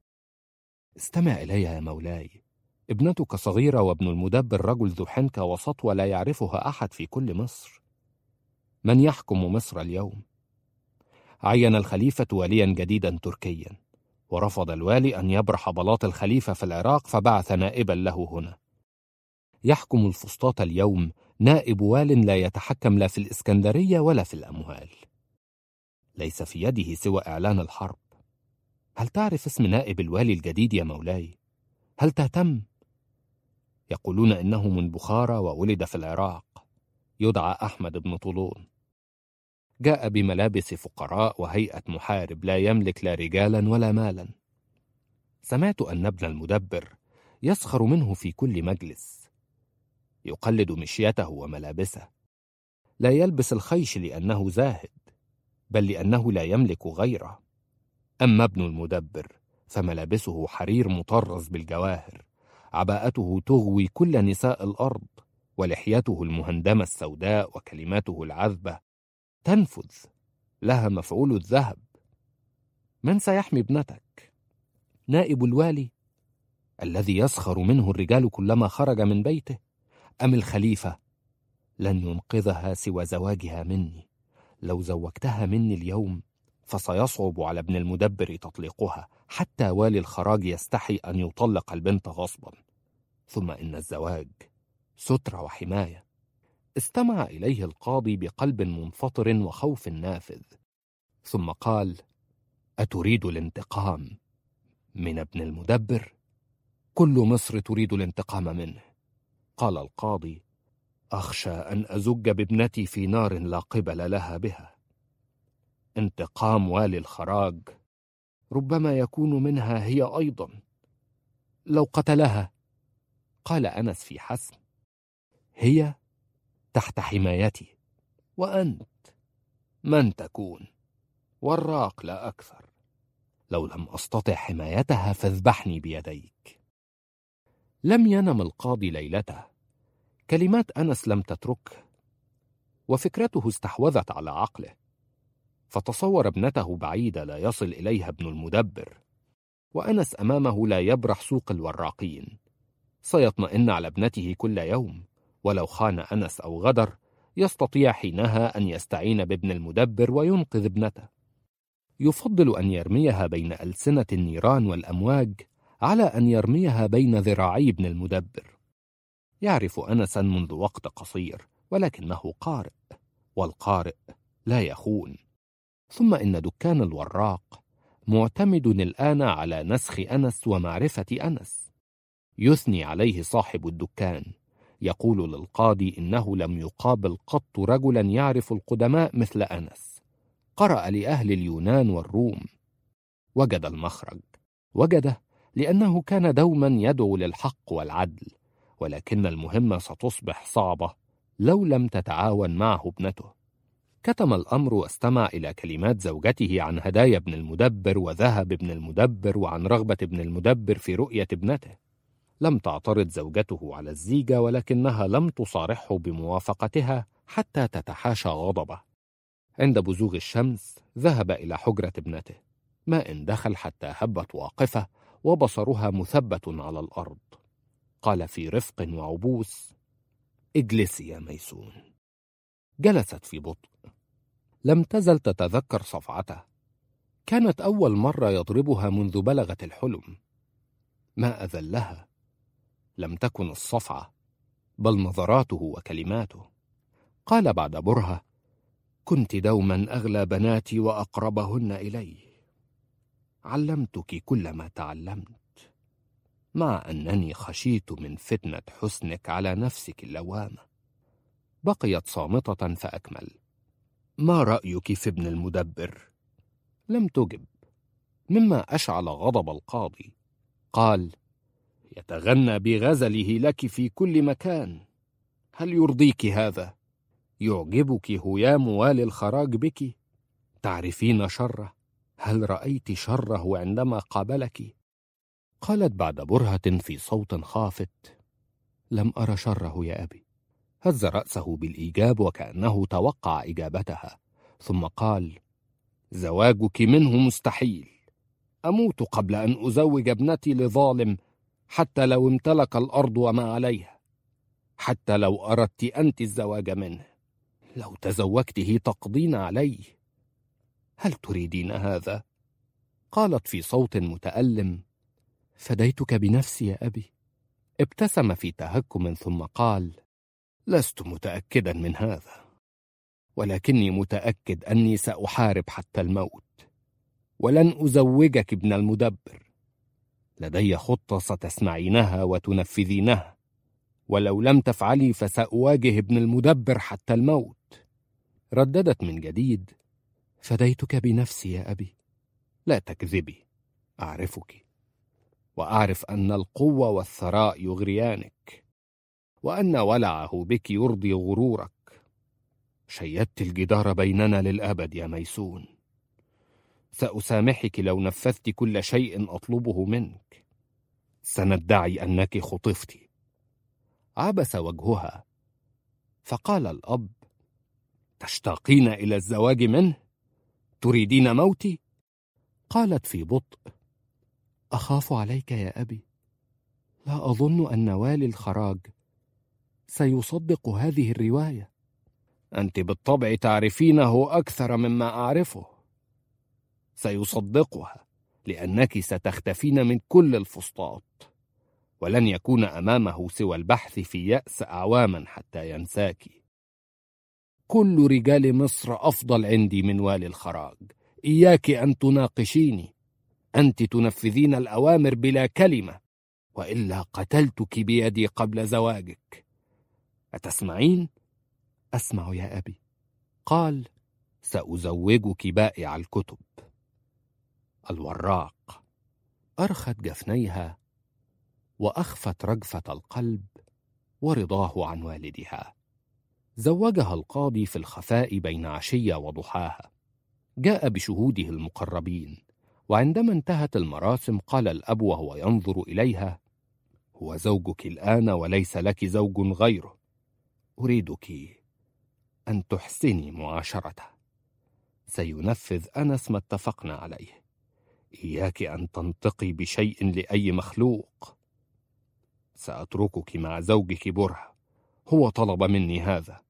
استمع إلي يا مولاي، ابنتك صغيرة وابن المدبر رجل ذو حنكة وسطوة لا يعرفها أحد في كل مصر. من يحكم مصر اليوم؟ عين الخليفة واليا جديدا تركيا، ورفض الوالي أن يبرح بلاط الخليفة في العراق فبعث نائبا له هنا. يحكم الفسطاط اليوم نائب وال لا يتحكم لا في الإسكندرية ولا في الأموال. ليس في يده سوى إعلان الحرب. هل تعرف اسم نائب الوالي الجديد يا مولاي؟ هل تهتم؟ يقولون إنه من بخارى وولد في العراق، يدعى أحمد بن طولون. جاء بملابس فقراء وهيئة محارب، لا يملك لا رجالا ولا مالا. سمعت أن ابن المدبر يسخر منه في كل مجلس، يقلد مشيته وملابسه. لا يلبس الخيش لأنه زاهد، بل لأنه لا يملك غيره. أما ابن المدبر فملابسه حرير مطرز بالجواهر، عباءته تغوي كل نساء الأرض، ولحيته المهندمة السوداء وكلماته العذبة تنفذ، لها مفعول الذهب. من سيحمي ابنتك؟ نائب الوالي الذي يسخر منه الرجال كلما خرج من بيته، أم الخليفة؟ لن ينقذها سوى زواجها مني. لو زوجتها مني اليوم فسيصعب على ابن المدبر تطليقها، حتى والي الخراج يستحي أن يطلق البنت غصبا. ثم إن الزواج سترة وحماية. استمع إليه القاضي بقلب منفطر وخوف نافذ، ثم قال: أتريد الانتقام من ابن المدبر؟ كل مصر تريد الانتقام منه. قال القاضي: أخشى أن أزج بابنتي في نار لا قبل لها بها. انتقام والي الخراج ربما يكون منها هي أيضا لو قتلها. قال أنس في حسم: هي تحت حمايتي، وأنت من تكون؟ وراق لا أكثر. لو لم أستطع حمايتها فاذبحني بيديك. لم ينم القاضي ليلته. كلمات أنس لم تتركه، وفكرته استحوذت على عقله، فتصور ابنته بعيدة لا يصل إليها ابن المدبر، وأنس أمامه لا يبرح سوق الوراقين. سيطمئن على ابنته كل يوم، ولو خان أنس أو غدر يستطيع حينها أن يستعين بابن المدبر وينقذ ابنته. يفضل أن يرميها بين ألسنة النيران والأمواج على أن يرميها بين ذراعي ابن المدبر. يعرف أنسا منذ وقت قصير، ولكنه قارئ، والقارئ لا يخون. ثم إن دكان الوراق معتمد الآن على نسخ أنس ومعرفة أنس. يثني عليه صاحب الدكان، يقول للقاضي إنه لم يقابل قط رجلا يعرف القدماء مثل أنس. قرأ لأهل اليونان والروم، وجد المخرج. وجده لأنه كان دوما يدعو للحق والعدل، ولكن المهمة ستصبح صعبة لو لم تتعاون معه ابنته. كتم الأمر واستمع إلى كلمات زوجته عن هدايا ابن المدبر وذهب ابن المدبر، وعن رغبة ابن المدبر في رؤية ابنته. لم تعترض زوجته على الزيجة، ولكنها لم تصارحه بموافقتها حتى تتحاشى غضبه. عند بزوغ الشمس ذهب إلى حجرة ابنته. ما إن دخل حتى هبت واقفة وبصرها مثبت على الأرض. قال في رفق وعبوس: اجلسي يا ميسون. جلست في بطء. لم تزل تتذكر صفعته. كانت أول مرة يضربها منذ بلغت الحلم. ما أذلها لم تكن الصفعة، بل نظراته وكلماته. قال بعد برهة: كنت دوما أغلى بناتي وأقربهن إلي. علمتك كل ما تعلمت، مع أنني خشيت من فتنة حسنك على نفسك اللوامة. بقيت صامتة فأكمل: ما رأيك في ابن المدبر؟ لم تجب، مما أشعل غضب القاضي. قال: يتغنى بغزله لك في كل مكان. هل يرضيك هذا؟ يعجبك هيام والي الخراج بك؟ تعرفين شره؟ هل رأيت شره عندما قابلك؟ قالت بعد برهة في صوت خافت: لم أر شره يا أبي. هز رأسه بالإيجاب وكأنه توقع إجابتها، ثم قال: زواجك منه مستحيل. أموت قبل أن أزوج ابنتي لظالم، حتى لو امتلك الأرض وما عليها، حتى لو أردت أنت الزواج منه. لو تزوجته تقضين عليه. هل تريدين هذا؟ قالت في صوت متألم: فديتك بنفسي يا أبي. ابتسم في تهكم ثم قال: لست متأكدا من هذا، ولكني متأكد أني سأحارب حتى الموت، ولن أزوجك ابن المدبر. لدي خطة ستسمعينها وتنفذينها، ولو لم تفعلي فسأواجه ابن المدبر حتى الموت. رددت من جديد: فديتك بنفسي يا أبي. لا تكذبي، أعرفك، وأعرف أن القوة والثراء يغريانك، وأن ولعه بك يرضي غرورك. شيدت الجدار بيننا للأبد يا ميسون. سأسامحك لو نفذت كل شيء أطلبه منك. سندعي أنك خطفت. عبس وجهها، فقال الأب: تشتاقين إلى الزواج منه؟ تريدين موتي؟ قالت في بطء: أخاف عليك يا أبي. لا أظن أن والي الخراج سيصدق هذه الرواية. أنت بالطبع تعرفينه أكثر مما أعرفه. سيصدقها، لأنك ستختفين من كل الفسطاط، ولن يكون أمامه سوى البحث في يأس أعواما حتى ينساك. كل رجال مصر أفضل عندي من والي الخراج. إياك أن تناقشيني. أنت تنفذين الأوامر بلا كلمة، وإلا قتلتك بيدي قبل زواجك. أتسمعين؟ أسمع يا أبي. قال: سأزوجك بائع الكتب. الوراق أرخت جفنيها وأخفت رجفة القلب ورضاه عن والدها. زوجها القاضي في الخفاء بين عشية وضحاها. جاء بشهوده المقربين، وعندما انتهت المراسم قال الأب وهو ينظر إليها: هو زوجك الآن وليس لك زوج غيره. أريدك أن تحسني معاشرته. سينفذ أنس ما اتفقنا عليه. إياك أن تنطقي بشيء لأي مخلوق. سأتركك مع زوجك بره، هو طلب مني هذا.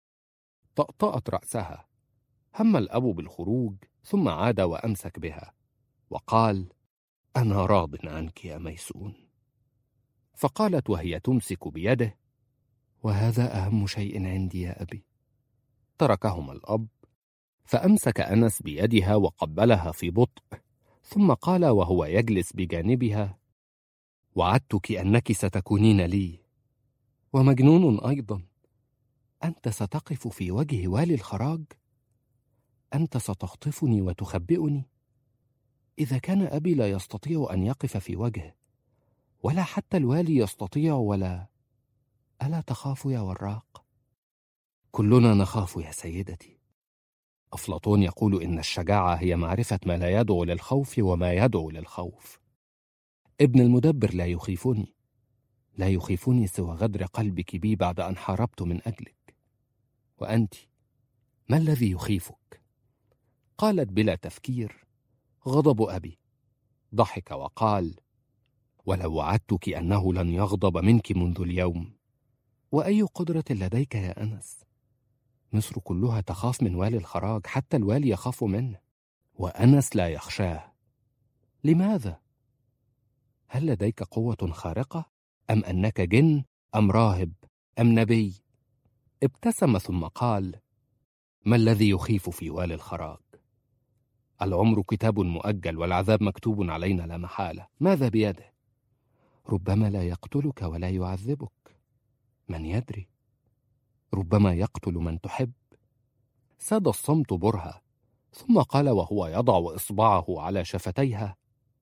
طأطأت رأسها. هم الأب بالخروج، ثم عاد وأمسك بها وقال: أنا راض عنك يا ميسون. فقالت وهي تمسك بيده: وهذا أهم شيء عندي يا أبي. تركهما الأب، فأمسك أنس بيدها وقبلها في بطء، ثم قال وهو يجلس بجانبها: وعدتك أنك ستكونين لي. ومجنون أيضا. أنت ستقف في وجه والي الخراج؟ أنت ستخطفني وتخبئني؟ إذا كان أبي لا يستطيع أن يقف في وجهه، ولا حتى الوالي يستطيع، ولا ألا تخاف يا وراق؟ كلنا نخاف يا سيدتي. أفلاطون يقول إن الشجاعة هي معرفة ما لا يدعو للخوف وما يدعو للخوف. ابن المدبر لا يخيفني، لا يخيفني سوى غدر قلبك بي بعد أن حاربت من أجلك. وأنت، ما الذي يخيفك؟ قالت بلا تفكير: غضب أبي. ضحك وقال: ولو وعدتك أنه لن يغضب منك منذ اليوم. وأي قدرة لديك يا أنس؟ مصر كلها تخاف من والي الخراج، حتى الوالي يخاف منه، وأنس لا يخشاه. لماذا؟ هل لديك قوة خارقة؟ أم أنك جن؟ أم راهب؟ أم نبي؟ ابتسم ثم قال: ما الذي يخيف في والي الخراج؟ العمر كتاب مؤجل، والعذاب مكتوب علينا لا محالة. ماذا بيده؟ ربما لا يقتلك ولا يعذبك، من يدري؟ ربما يقتل من تحب. ساد الصمت برهة، ثم قال وهو يضع إصبعه على شفتيها: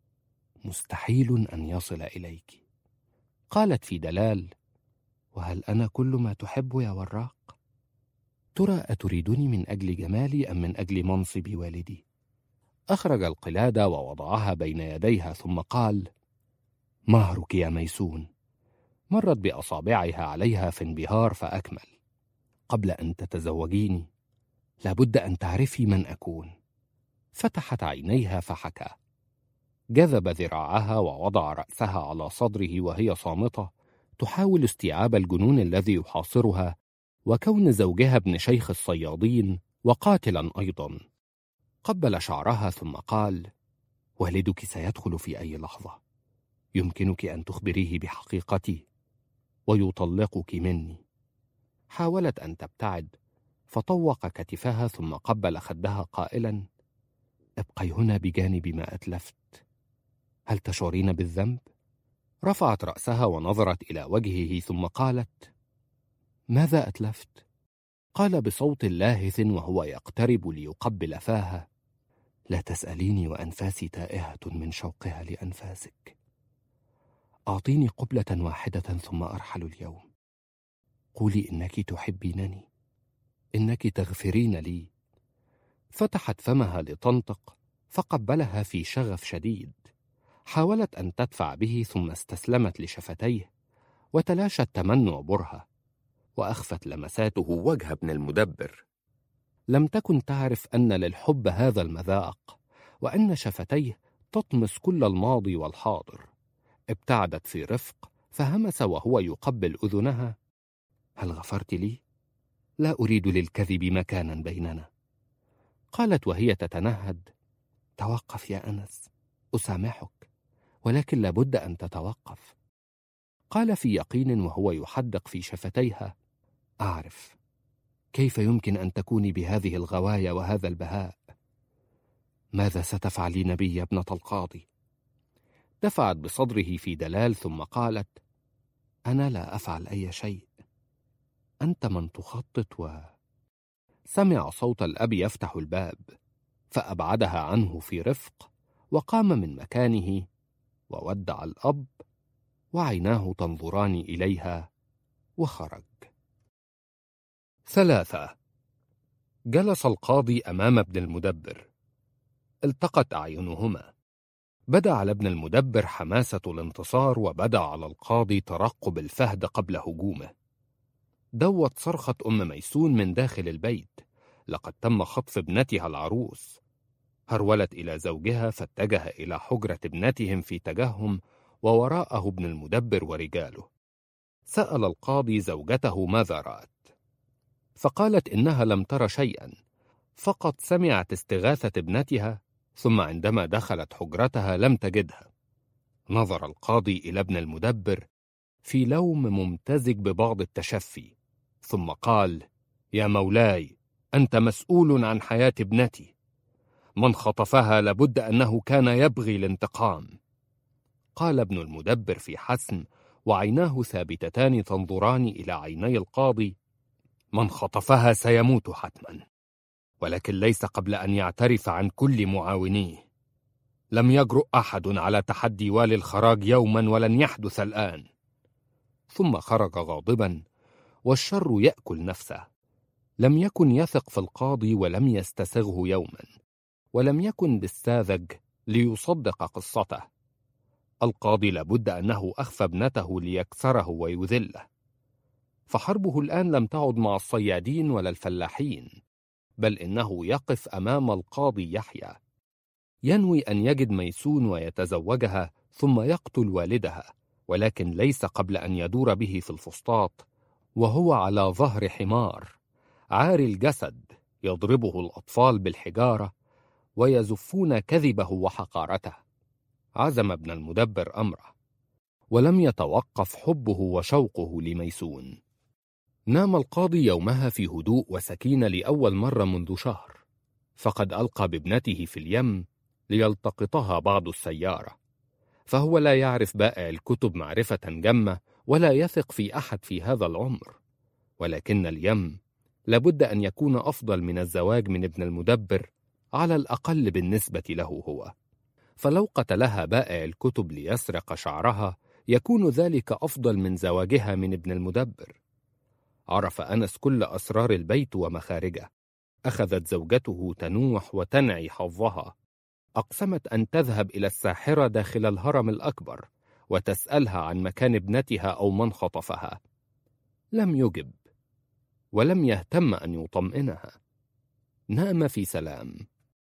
مستحيل أن يصل إليك. قالت في دلال: وهل أنا كل ما تحب يا وراق؟ ترى أتريدني من أجل جمالي أم من أجل منصب والدي؟ أخرج القلادة ووضعها بين يديها، ثم قال: مهرك يا ميسون. مرت بأصابعها عليها في انبهار فأكمل: قبل أن تتزوجيني لابد أن تعرفي من أكون. فتحت عينيها فحكى. جذب ذراعها ووضع رأسها على صدره وهي صامتة، تحاول استيعاب الجنون الذي يحاصرها، وكون زوجها ابن شيخ الصيادين وقاتلا أيضا. قبل شعرها ثم قال: والدك سيدخل في أي لحظة. يمكنك أن تخبريه بحقيقتي ويطلقك مني. حاولت أن تبتعد، فطوق كتفها ثم قبل خدها قائلا: ابقي هنا بجانب ما أتلفت. هل تشعرين بالذنب؟ رفعت رأسها ونظرت إلى وجهه ثم قالت: ماذا أتلفت؟ قال بصوت لاهث وهو يقترب ليقبل فاها: لا تسأليني وأنفاسي تائهة من شوقها لأنفاسك. أعطيني قبلة واحدة ثم أرحل اليوم. قولي إنك تحبينني. إنك تغفرين لي. فتحت فمها لتنطق، فقبلها في شغف شديد. حاولت أن تدفع به، ثم استسلمت لشفتيه، وتلاشى التمنع برهة، وأخفت لمساته وجه ابن المدبر. لم تكن تعرف أن للحب هذا المذاق، وأن شفتيه تطمس كل الماضي والحاضر. ابتعدت في رفق، فهمس وهو يقبل أذنها: هل غفرت لي؟ لا أريد للكذب مكانا بيننا. قالت وهي تتنهد: توقف يا أنس، أسامحك، ولكن لابد أن تتوقف. قال في يقين وهو يحدق في شفتيها: أعرف. كيف يمكن أن تكوني بهذه الغواية وهذا البهاء؟ ماذا ستفعلين بي يا ابنة القاضي؟ دفعت بصدره في دلال، ثم قالت: أنا لا أفعل أي شيء، أنت من تخطط. و سمع صوت الأب يفتح الباب، فأبعدها عنه في رفق، وقام من مكانه، وودع الأب، وعيناه تنظران إليها، وخرج. ثلاثة. جلس القاضي أمام ابن المدبر. التقت أعينهما. بدا على ابن المدبر حماسة الانتصار، وبدا على القاضي ترقب الفهد قبل هجومه. دوت صرخة أم ميسون من داخل البيت: لقد تم خطف ابنتها العروس. هرولت إلى زوجها، فاتجه إلى حجرة ابنتهم في تجهم، ووراءه ابن المدبر ورجاله. سأل القاضي زوجته ماذا رأت، فقالت إنها لم تر شيئا، فقط سمعت استغاثة ابنتها، ثم عندما دخلت حجرتها لم تجدها. نظر القاضي إلى ابن المدبر في لوم ممتزج ببعض التشفي، ثم قال: يا مولاي، أنت مسؤول عن حياة ابنتي. من خطفها لابد أنه كان يبغي الانتقام. قال ابن المدبر في حسم، وعيناه ثابتتان تنظران إلى عيني القاضي: من خطفها سيموت حتما، ولكن ليس قبل أن يعترف عن كل معاونيه. لم يجرؤ أحد على تحدي والي الخراج يوما، ولن يحدث الآن. ثم خرج غاضبا، والشر يأكل نفسه. لم يكن يثق في القاضي، ولم يستسغه يوما، ولم يكن بالساذج ليصدق قصته. القاضي لابد أنه أخفى ابنته ليكسره ويذله. فحربه الآن لم تعد مع الصيادين ولا الفلاحين، بل إنه يقف أمام القاضي يحيى، ينوي أن يجد ميسون ويتزوجها، ثم يقتل والدها، ولكن ليس قبل أن يدور به في الفسطاط وهو على ظهر حمار عاري الجسد، يضربه الأطفال بالحجارة ويزفون كذبه وحقارته. عزم ابن المدبر أمره، ولم يتوقف حبه وشوقه لميسون. نام القاضي يومها في هدوء وسكينة لأول مرة منذ شهر، فقد ألقى بابنته في اليم ليلتقطها بعض السيارة، فهو لا يعرف بائع الكتب معرفة جمة، ولا يثق في أحد في هذا العمر، ولكن اليم لابد أن يكون أفضل من الزواج من ابن المدبر، على الأقل بالنسبة له هو. فلو قتلها بائع الكتب ليسرق شعرها، يكون ذلك أفضل من زواجها من ابن المدبر. عرف أنس كل أسرار البيت ومخارجه. أخذت زوجته تنوح وتنعي حظها. أقسمت أن تذهب إلى الساحرة داخل الهرم الأكبر، وتسألها عن مكان ابنتها أو من خطفها. لم يجب، ولم يهتم أن يطمئنها. نام في سلام.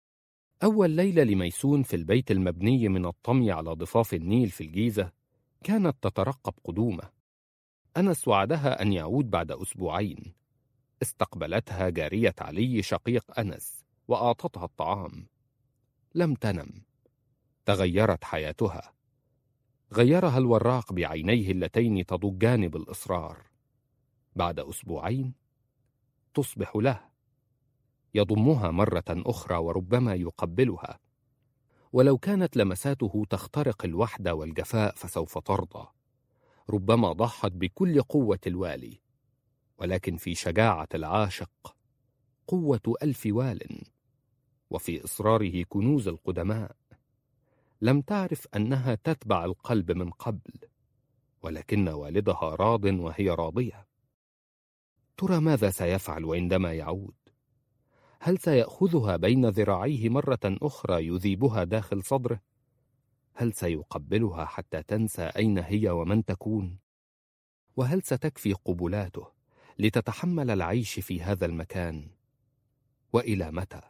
أول ليلة لميسون في البيت المبني من الطمي على ضفاف النيل في الجيزة كانت تترقب قدومه. أنس وعدها أن يعود بعد أسبوعين. استقبلتها جارية علي شقيق أنس، وأعطتها الطعام. لم تنم. تغيرت حياتها. غيرها الوراق بعينيه اللتين تضجان بالإصرار. بعد أسبوعين تصبح له. يضمها مرة أخرى، وربما يقبلها. ولو كانت لمساته تخترق الوحدة والجفاء فسوف ترضى. ربما ضحت بكل قوة الوالي، ولكن في شجاعة العاشق قوة ألف وال، وفي إصراره كنوز القدماء. لم تعرف أنها تتبع القلب من قبل، ولكن والدها راض وهي راضية. ترى ماذا سيفعل عندما يعود؟ هل سيأخذها بين ذراعيه مرة أخرى يذيبها داخل صدره؟ هل سيقبلها حتى تنسى أين هي ومن تكون؟ وهل ستكفي قبلاته لتتحمل العيش في هذا المكان؟ وإلى متى؟